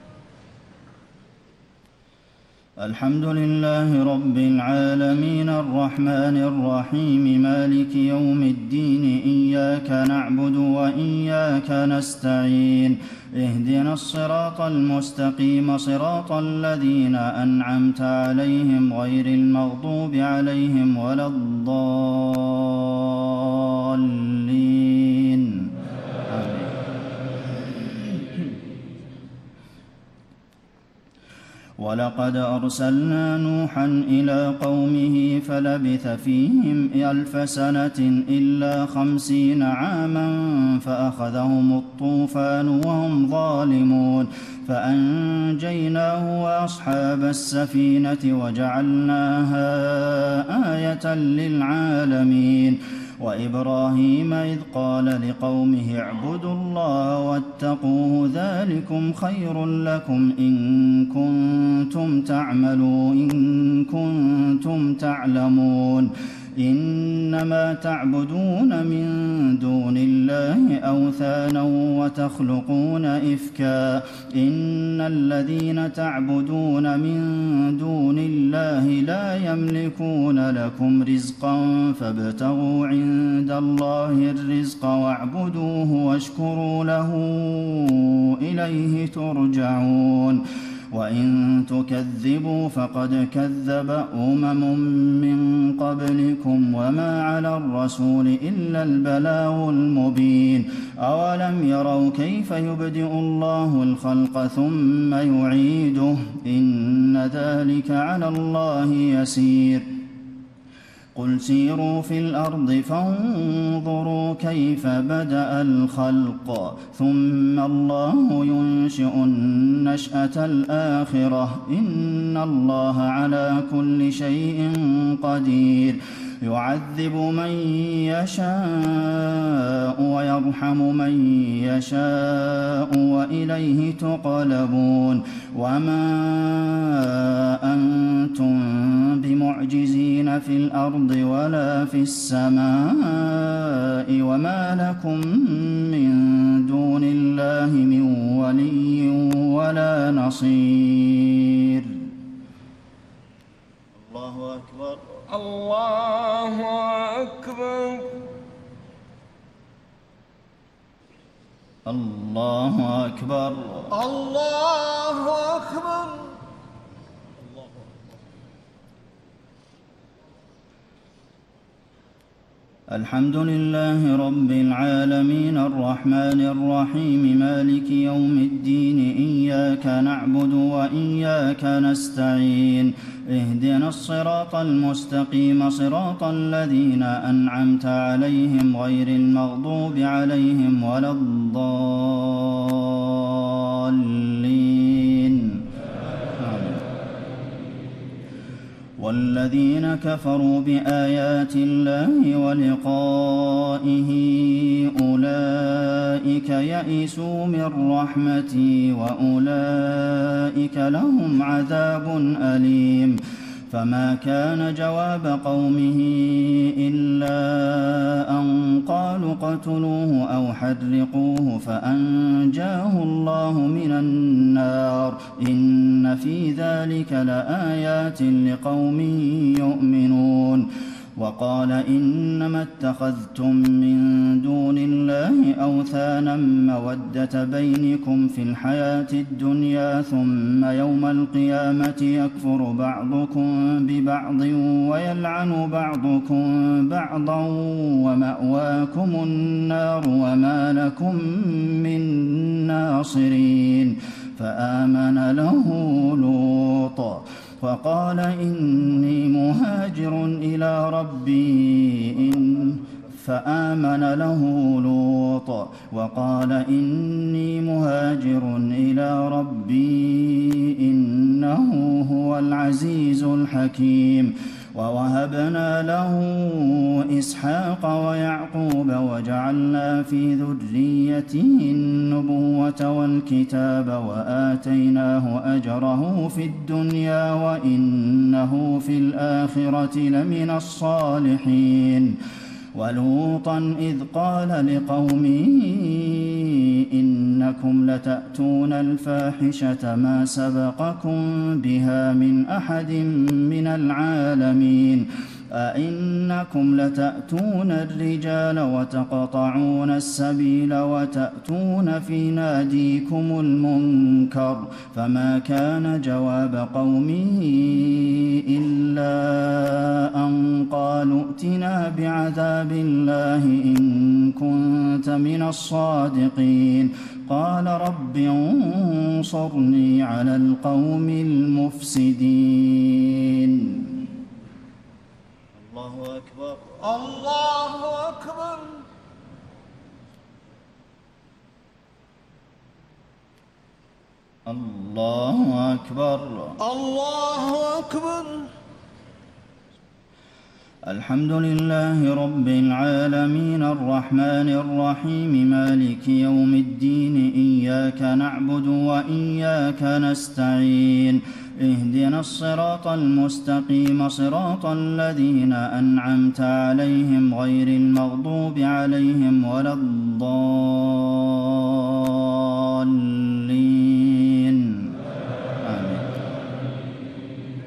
الحمد لله رب العالمين الرحمن الرحيم مالك يوم الدين إياك نعبد وإياك نستعين اهدنا الصراط المستقيم صراط الذين أنعمت عليهم غير المغضوب عليهم ولا الضالين آمين. ولقد أرسلنا نوحا إلى قومه فلبث فيهم ألف سنة إلا خمسين عاما فأخذهم الطوفان وهم ظالمون فأنجيناه وأصحاب السفينة وجعلناها آية للعالمين وإبراهيم إذ قال لقومه اعبدوا الله واتقوه ذلكم خير لكم إن كنتم تعملون إن كنتم تعلمون إنما تعبدون من دون الله أوثانا وتخلقون إفكا إن الذين تعبدون من دون الله لا يملكون لكم رزقا فابتغوا عند الله الرزق واعبدوه واشكروا له إليه ترجعون وإن تكذبوا فقد كذب أمم من قبلكم وما على الرسول إلا البلاغ المبين أولم يروا كيف يبدئ الله الخلق ثم يعيده إن ذلك على الله يسير قل سيروا في الأرض فانظروا كيف بدأ الخلق ثم الله ينشئ النشأة الآخرة إن الله على كل شيء قدير يعذب من يشاء ويرحم من يشاء وإليه تقلبون وما أنتم بمعجزين في الأرض ولا في السماء وما لكم من دون الله من ولي ولا نصير الله أكبر الله أكبر الله أكبر الله أكبر الحمد لله رب العالمين الرحمن الرحيم مالك يوم الدين إياك نعبد وإياك نستعين اهدنا الصراط المستقيم صراط الذين أنعمت عليهم غير المغضوب عليهم ولا الضالين والذين كفروا بآيات الله ولقائه أولئك يئسوا من رحمتي وأولئك لهم عذاب أليم فما كان جواب قومه إلا أن قالوا اقتلوه أو حرقوه فأنجاه الله من النار إن في ذلك لآيات لقوم يؤمنون وقال إنما اتخذتم من دون الله أوثانا مودة بينكم في الحياة الدنيا ثم يوم القيامة يكفر بعضكم ببعض ويلعن بعضكم بعضا ومأواكم النار وما لكم من ناصرين فآمن له لوط وقال إني مهاجر إلى ربي إن فآمن له لوط وقال إني مهاجر إلى ربي إنه هو العزيز الحكيم ووهبنا له إسحاق ويعقوب وجعلنا في ذريته النبوة والكتاب وآتيناه أجره في الدنيا وإنه في الآخرة لمن الصالحين ولوطا إذ قال لقومه إنكم لتأتون الفاحشة ما سبقكم بها من أحد من العالمين أئنكم لتأتون الرجال وتقطعون السبيل وتأتون في ناديكم المنكر فما كان جواب قومه إلا أن قالوا ائتنا بعذاب الله إن كنت من الصادقين قال رب انصرني على القوم المفسدين الله أكبر الله أكبر الله أكبر الله أكبر الحمد لله رب العالمين الرحمن الرحيم مالك يوم الدين إياك نعبد وإياك نستعين اهدنا الصراط المستقيم صراط الذين أنعمت عليهم غير المغضوب عليهم ولا الضالين آمين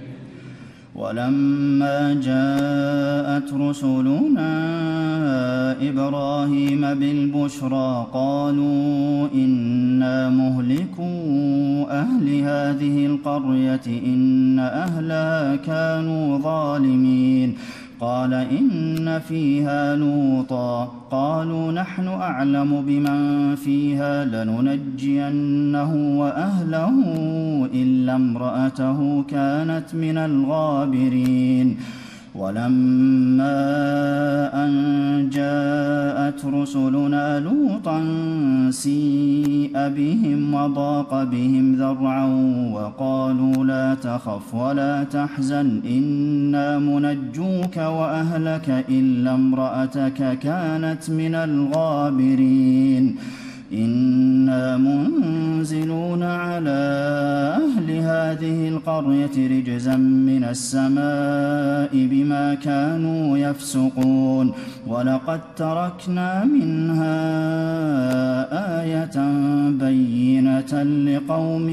ولما جاءت رسلنا إبراهيم بالبشرى قالوا إنا مهلكو أهل هذه القرية إن أهلها كانوا ظالمين قال إن فيها لوطا قالوا نحن أعلم بمن فيها لننجينه وأهله إلا امرأته كانت من الغابرين ولما أن جاءت رسلنا لوطا سيء بهم وضاق بهم ذرعا وقالوا لا تخف ولا تحزن إنا منجوك وأهلك إلا امرأتك كانت من الغابرين إنا منزلون على أهل هذه القرية رجزا من السماء بما كانوا يفسقون ولقد تركنا منها آية بينة لقوم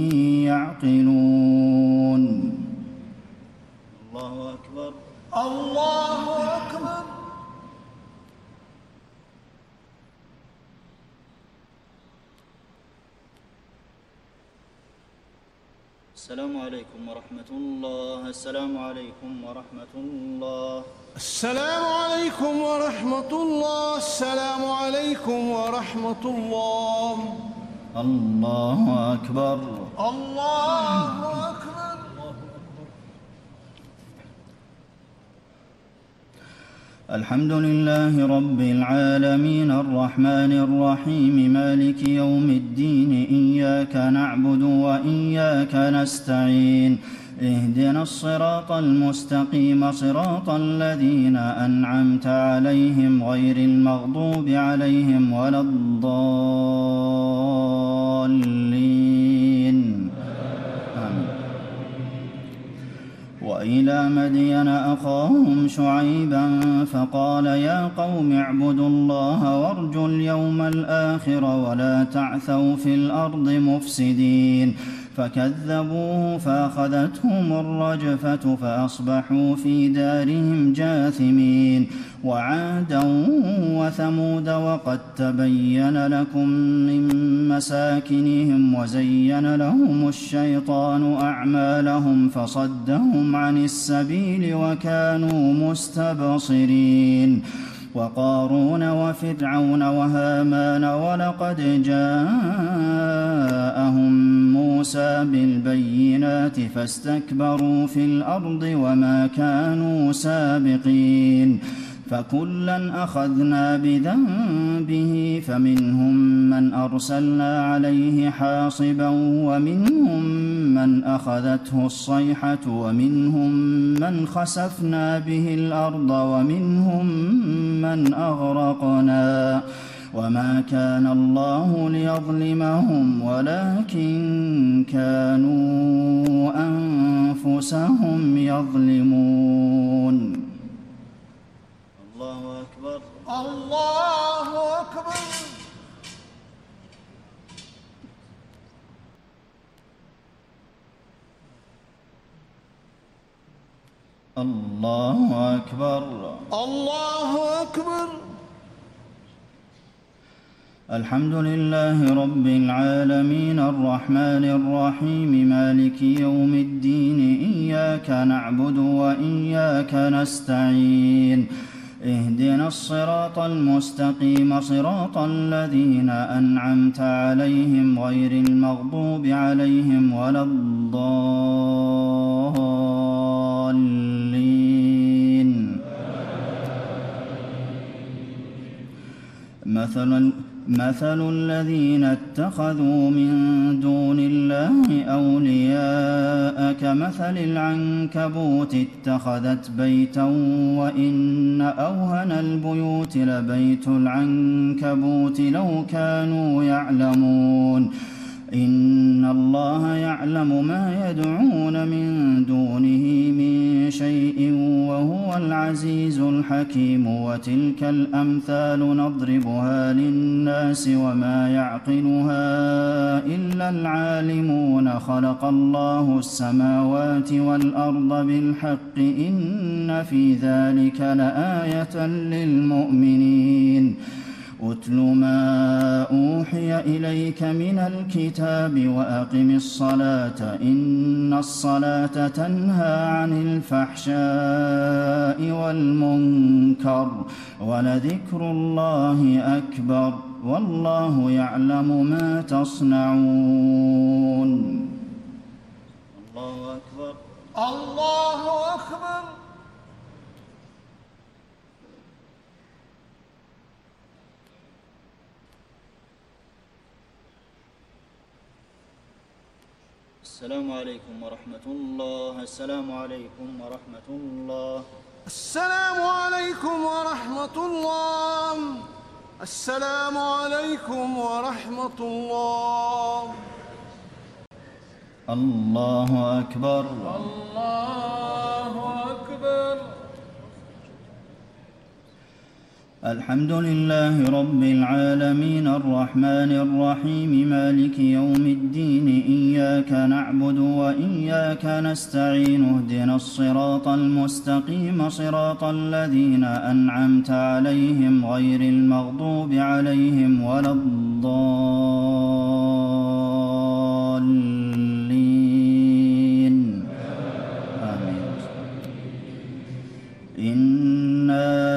يعقلون الله أكبر الله أكبر. السلام عليكم ورحمة الله. السلام عليكم ورحمة الله. السلام عليكم ورحمة الله. السلام عليكم ورحمة الله. الله أكبر. الله أكبر. الحمد لله رب العالمين الرحمن الرحيم مالك يوم الدين إياك نعبد وإياك نستعين اهدنا الصراط المستقيم صراط الذين أنعمت عليهم غير المغضوب عليهم ولا الضالين آمين. وإلى مدين أخاهم شعيبا فقال يا قوم اعبدوا الله وارجوا اليوم الآخر ولا تعثوا في الأرض مفسدين فكذبوه فأخذتهم الرجفة فأصبحوا في دارهم جاثمين وعادا وثمود وقد تبين لكم من مساكنهم وزين لهم الشيطان أعمالهم فصدهم عن السبيل وكانوا مستبصرين وقارون وفرعون وهامان ولقد جاءهم موسى بالبينات فاستكبروا في الأرض وما كانوا سابقين فكلا أخذنا بذنبه فمنهم من أرسلنا عليه حاصبا ومنهم من أخذته الصيحة ومنهم من خسفنا به الأرض ومنهم من أغرقنا وما كان الله ليظلمهم ولكن كانوا أنفسهم يظلمون. الله أكبر. الله أكبر. الله أكبر. الله أكبر. الحمد لله رب العالمين الرحمن الرحيم مالك يوم الدين إياك نعبد وإياك نستعين اهدنا الصراط المستقيم صراط الذين أنعمت عليهم غير المغضوب عليهم ولا الضالين. مثلا مثل الذين اتخذوا من دون الله أولياء كمثل العنكبوت اتخذت بيتا وإن أوهن البيوت لبيت العنكبوت لو كانوا يعلمون إن الله يعلم ما يدعون من دونه من شيء وهو العزيز الحكيم وتلك الأمثال نضربها للناس وما يعقلها إلا العالمون خلق الله السماوات والأرض بالحق إن في ذلك لآية للمؤمنين أتل ما أوحي إليك من الكتاب وأقم الصلاة إن الصلاة تنهى عن الفحشاء والمنكر ولذكر الله أكبر والله يعلم ما تصنعون. الله أكبر. الله أكبر. السلام عليكم ورحمة الله. السلام عليكم ورحمة الله. السلام عليكم ورحمة الله. السلام عليكم ورحمة الله. الله أكبر. الله أكبر. الحمد لله رب العالمين الرحمن الرحيم مالك يوم الدين إياك نعبد وإياك نستعين اهدنا الصراط المستقيم صراط الذين أنعمت عليهم غير المغضوب عليهم ولا الضالين آمين. إنا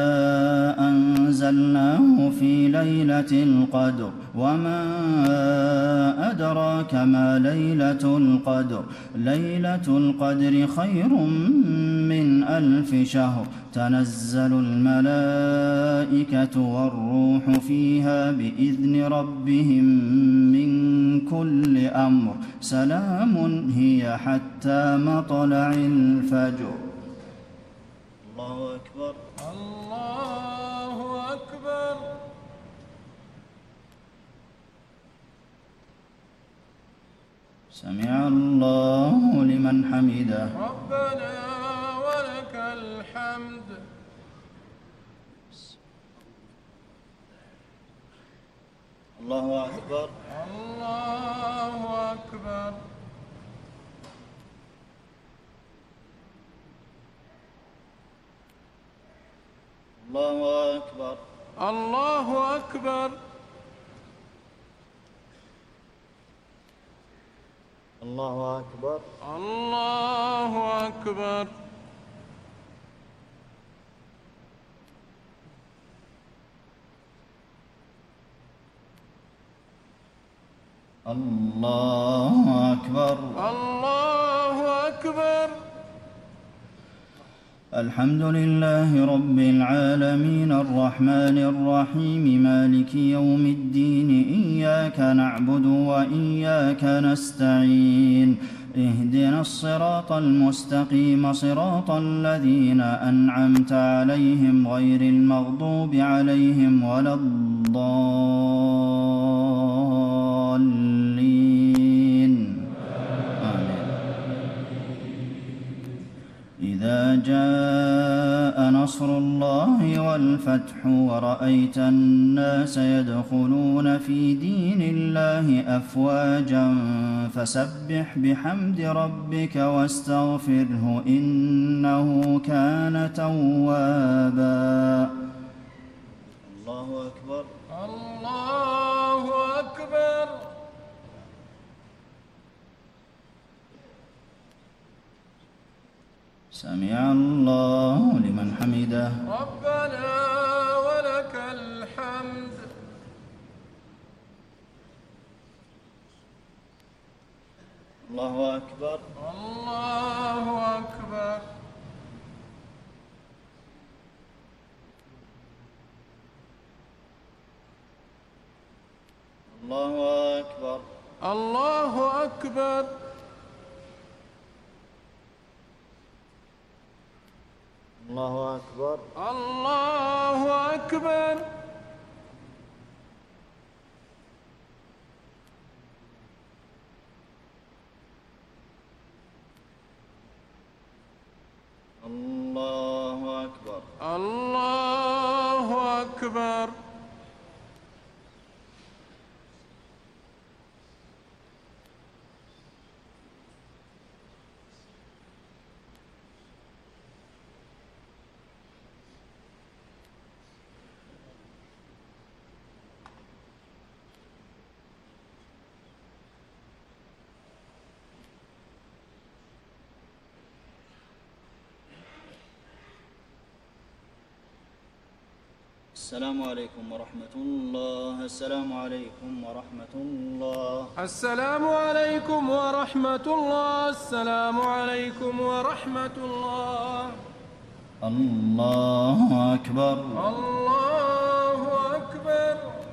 أنزلناه في ليلة القدر وما أدراك ما ليلة القدر ليلة القدر خير من ألف شهر تنزل الملائكة والروح فيها بإذن ربهم من كل أمر سلام هي حتى مطلع الفجر. الله أكبر. الله أكبر. سمع الله لمن حمده. ربنا ولك الحمد. الله أكبر. الله أكبر. الله أكبر. الله أكبر. الله أكبر. الله أكبر. الله أكبر. الله أكبر. الحمد لله رب العالمين الرحمن الرحيم مالك يوم الدين إياك نعبد وإياك نستعين اهدنا الصراط المستقيم صراط الذين أنعمت عليهم غير المغضوب عليهم ولا الضالين آمين. إذا جاء نصر الله والفتح ورأيت الناس يدخلون في دين الله أفواجا فسبح بحمد ربك واستغفره إنه كان توابا. الله أكبر. الله أكبر. سمع الله لمن حمده. ربنا ولك الحمد. الله أكبر. الله أكبر. الله أكبر. الله أكبر. الله أكبر. الله أكبر. الله أكبر. السلام عليكم ورحمة الله. السلام عليكم ورحمة الله. السلام عليكم ورحمة الله. السلام عليكم ورحمة الله. الله أكبر. الله أكبر.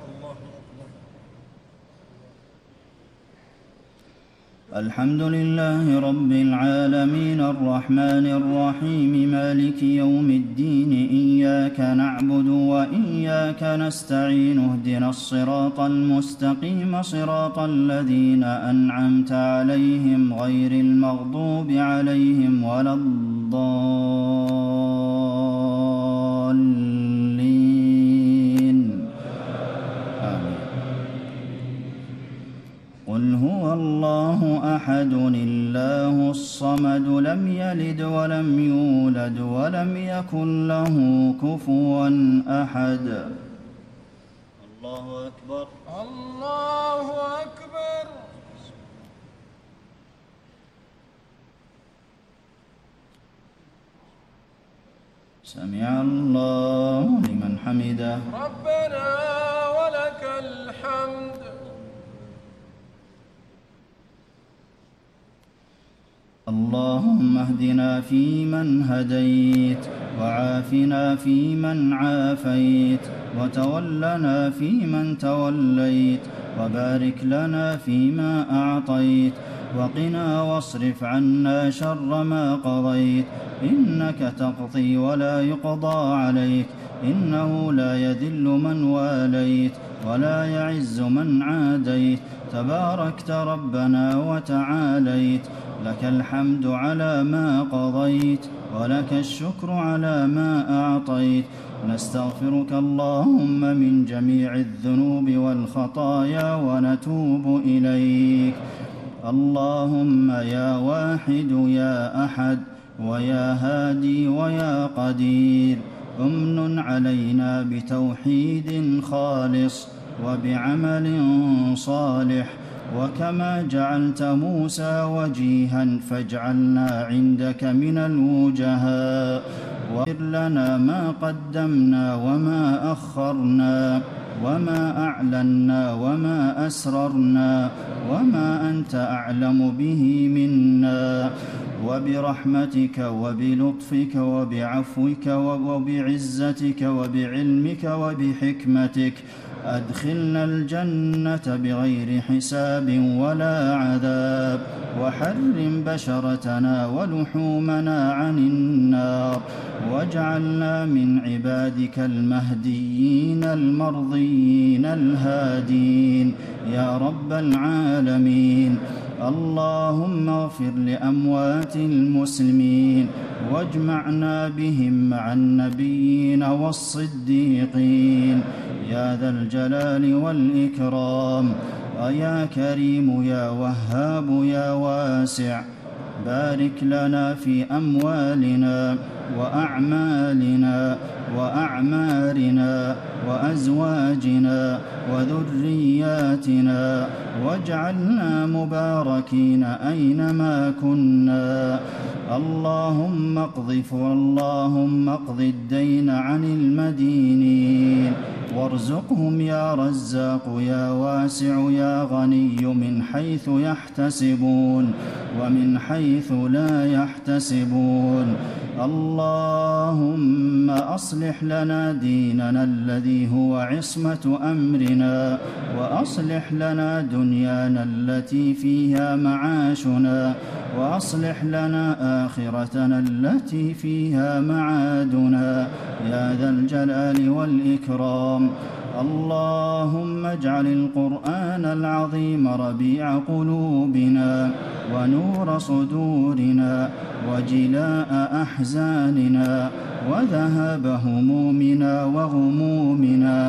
الحمد لله رب العالمين الرحمن الرحيم مالك يوم الدين إياك نعبد وإياك نستعين اهدنا الصراط المستقيم صراط الذين أنعمت عليهم غير المغضوب عليهم ولا الضالين آمين. قل هو الله أحد الله الصمد لم يلد ولم يولد ولم يكن له كفوا أحد. الله أكبر. الله أكبر. سمع الله لمن حمده. ربنا ولك الحمد. اللهم اهدنا فيمن هديت وعافنا فيمن عافيت وتولنا فيمن توليت وبارك لنا فيما أعطيت وقنا واصرف عنا شر ما قضيت إنك تقضي ولا يقضى عليك إنه لا يذل من واليت ولا يعز من عاديت تباركت ربنا وتعاليت لك الحمد على ما قضيت ولك الشكر على ما أعطيت نستغفرك اللهم من جميع الذنوب والخطايا ونتوب إليك. اللهم يا واحد يا أحد ويا هادي ويا قدير امن علينا بتوحيد خالص وبعمل صالح وكما جعلت موسى وجيها فاجعلنا عندك من الوجهاء واغفر لنا ما قدمنا وما أخرنا وما أعلنا وما أسررنا وما أنت أعلم به منا وبرحمتك وبلطفك وبعفوك وبعزتك وبعلمك وبحكمتك أدخلنا الجنة بغير حساب ولا عذاب وحرم بشرتنا ولحومنا عن النار واجعلنا من عبادك المهديين المرضيين الهادين يا رب العالمين. اللهم اغفر لأموات المسلمين واجمعنا بهم مع النبيين والصديقين يا ذا الجلال والإكرام. يا كريم يا وهاب يا واسع بارك لنا في أموالنا وأعمالنا وأعمارنا وأزواجنا وذرياتنا واجعلنا مباركين أينما كنا. اللهم اقض اللهم اقض الدين عن المدينين وارزقهم يا رزاق يا واسع يا غني من حيث يحتسبون ومن حيث لا يحتسبون. اللهم أصلح لنا ديننا الذي هو عصمة أمرنا وأصلح لنا دنيانا التي فيها معاشنا وأصلح لنا آخرتنا التي فيها معادنا يا ذا الجلال والإكرام. اللهم اجعل القرآن العظيم ربيع قلوبنا ونور صدورنا وجلاء أحزاننا وذهاب همومنا وغمومنا.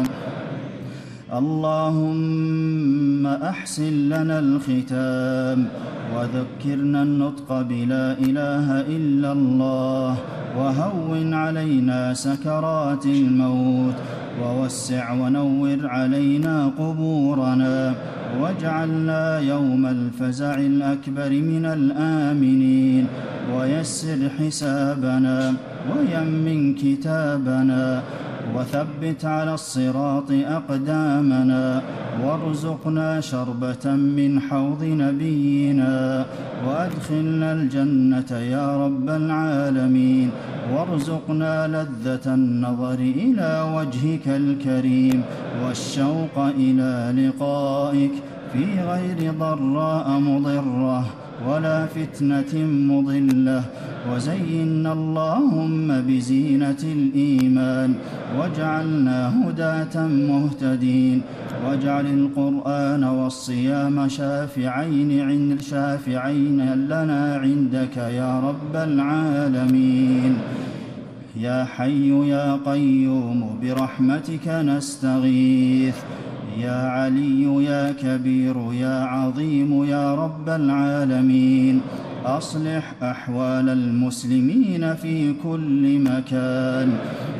اللهم أحسن لنا الختام وذكرنا النطق بلا إله إلا الله وهون علينا سكرات الموت ووسع ونور علينا قبورنا واجعلنا يوم الفزع الأكبر من الآمنين ويسر حسابنا ويمن كتابنا وثبت على الصراط أقدامنا وارزقنا شربة من حوض نبينا وأدخلنا الجنة يا رب العالمين وارزقنا لذة النظر إلى وجهك الكريم والشوق إلى لقائك في غير ضراء مضرة ولا فتنة مضلة. وزينا اللهم بزينة الإيمان واجعلنا هداة مهتدين واجعل القرآن والصيام شافعين عند شافعين لنا عندك يا رب العالمين. يا حي يا قيوم برحمتك نستغيث يا علي يا كبير يا عظيم يا رب العالمين. أصلح أحوال المسلمين في كل مكان.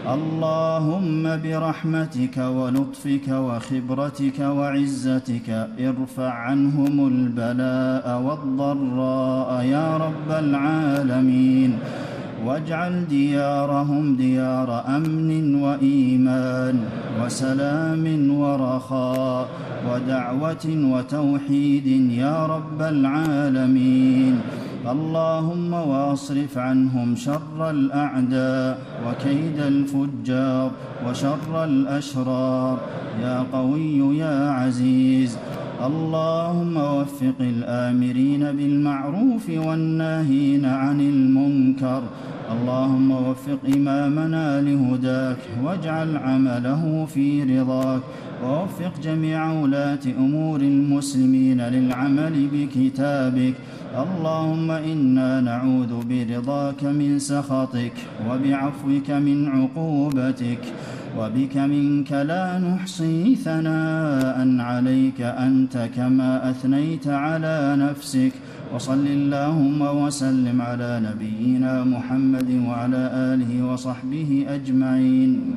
اللهم برحمتك ولطفك وخبرتك وعزتك ارفع عنهم البلاء والضراء يا رب العالمين واجعل ديارهم ديار أمن وإيمان وسلام ورخاء ودعوة وتوحيد يا رب العالمين. اللهم واصرف عنهم شر الأعداء وكيد الفجار وشر الأشرار يا قوي يا عزيز. اللهم وفق الآمرين بالمعروف والناهين عن المنكر. اللهم وفق إمامنا لهداك واجعل عمله في رضاك ووفق جميع ولاة أمور المسلمين للعمل بكتابك. اللهم إنا نعوذ برضاك من سخطك وبعفوك من عقوبتك وبك منك لا نحصي ثناء عليك أنت كما أثنيت على نفسك. وصل اللهم وسلم على نبينا محمد وعلى آله وصحبه أجمعين.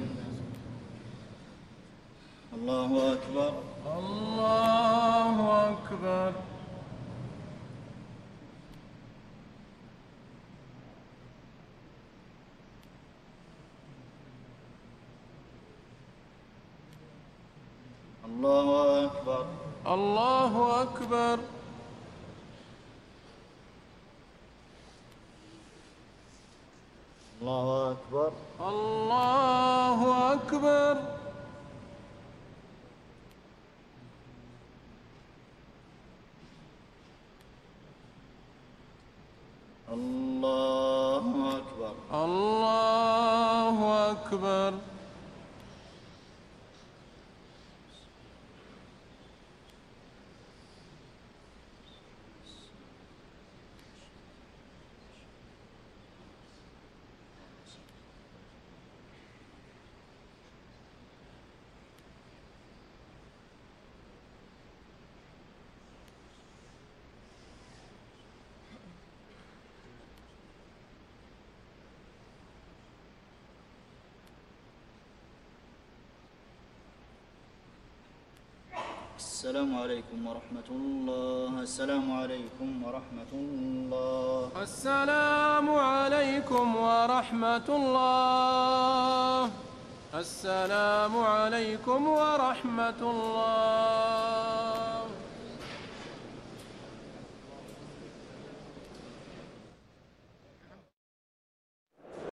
الله أكبر الله أكبر. الله أكبر الله أكبر. الله أكبر الله أكبر. الله أكبر الله أكبر. السلام عليكم ورحمة الله. السلام عليكم ورحمة الله. السلام عليكم ورحمة الله. السلام عليكم ورحمة الله.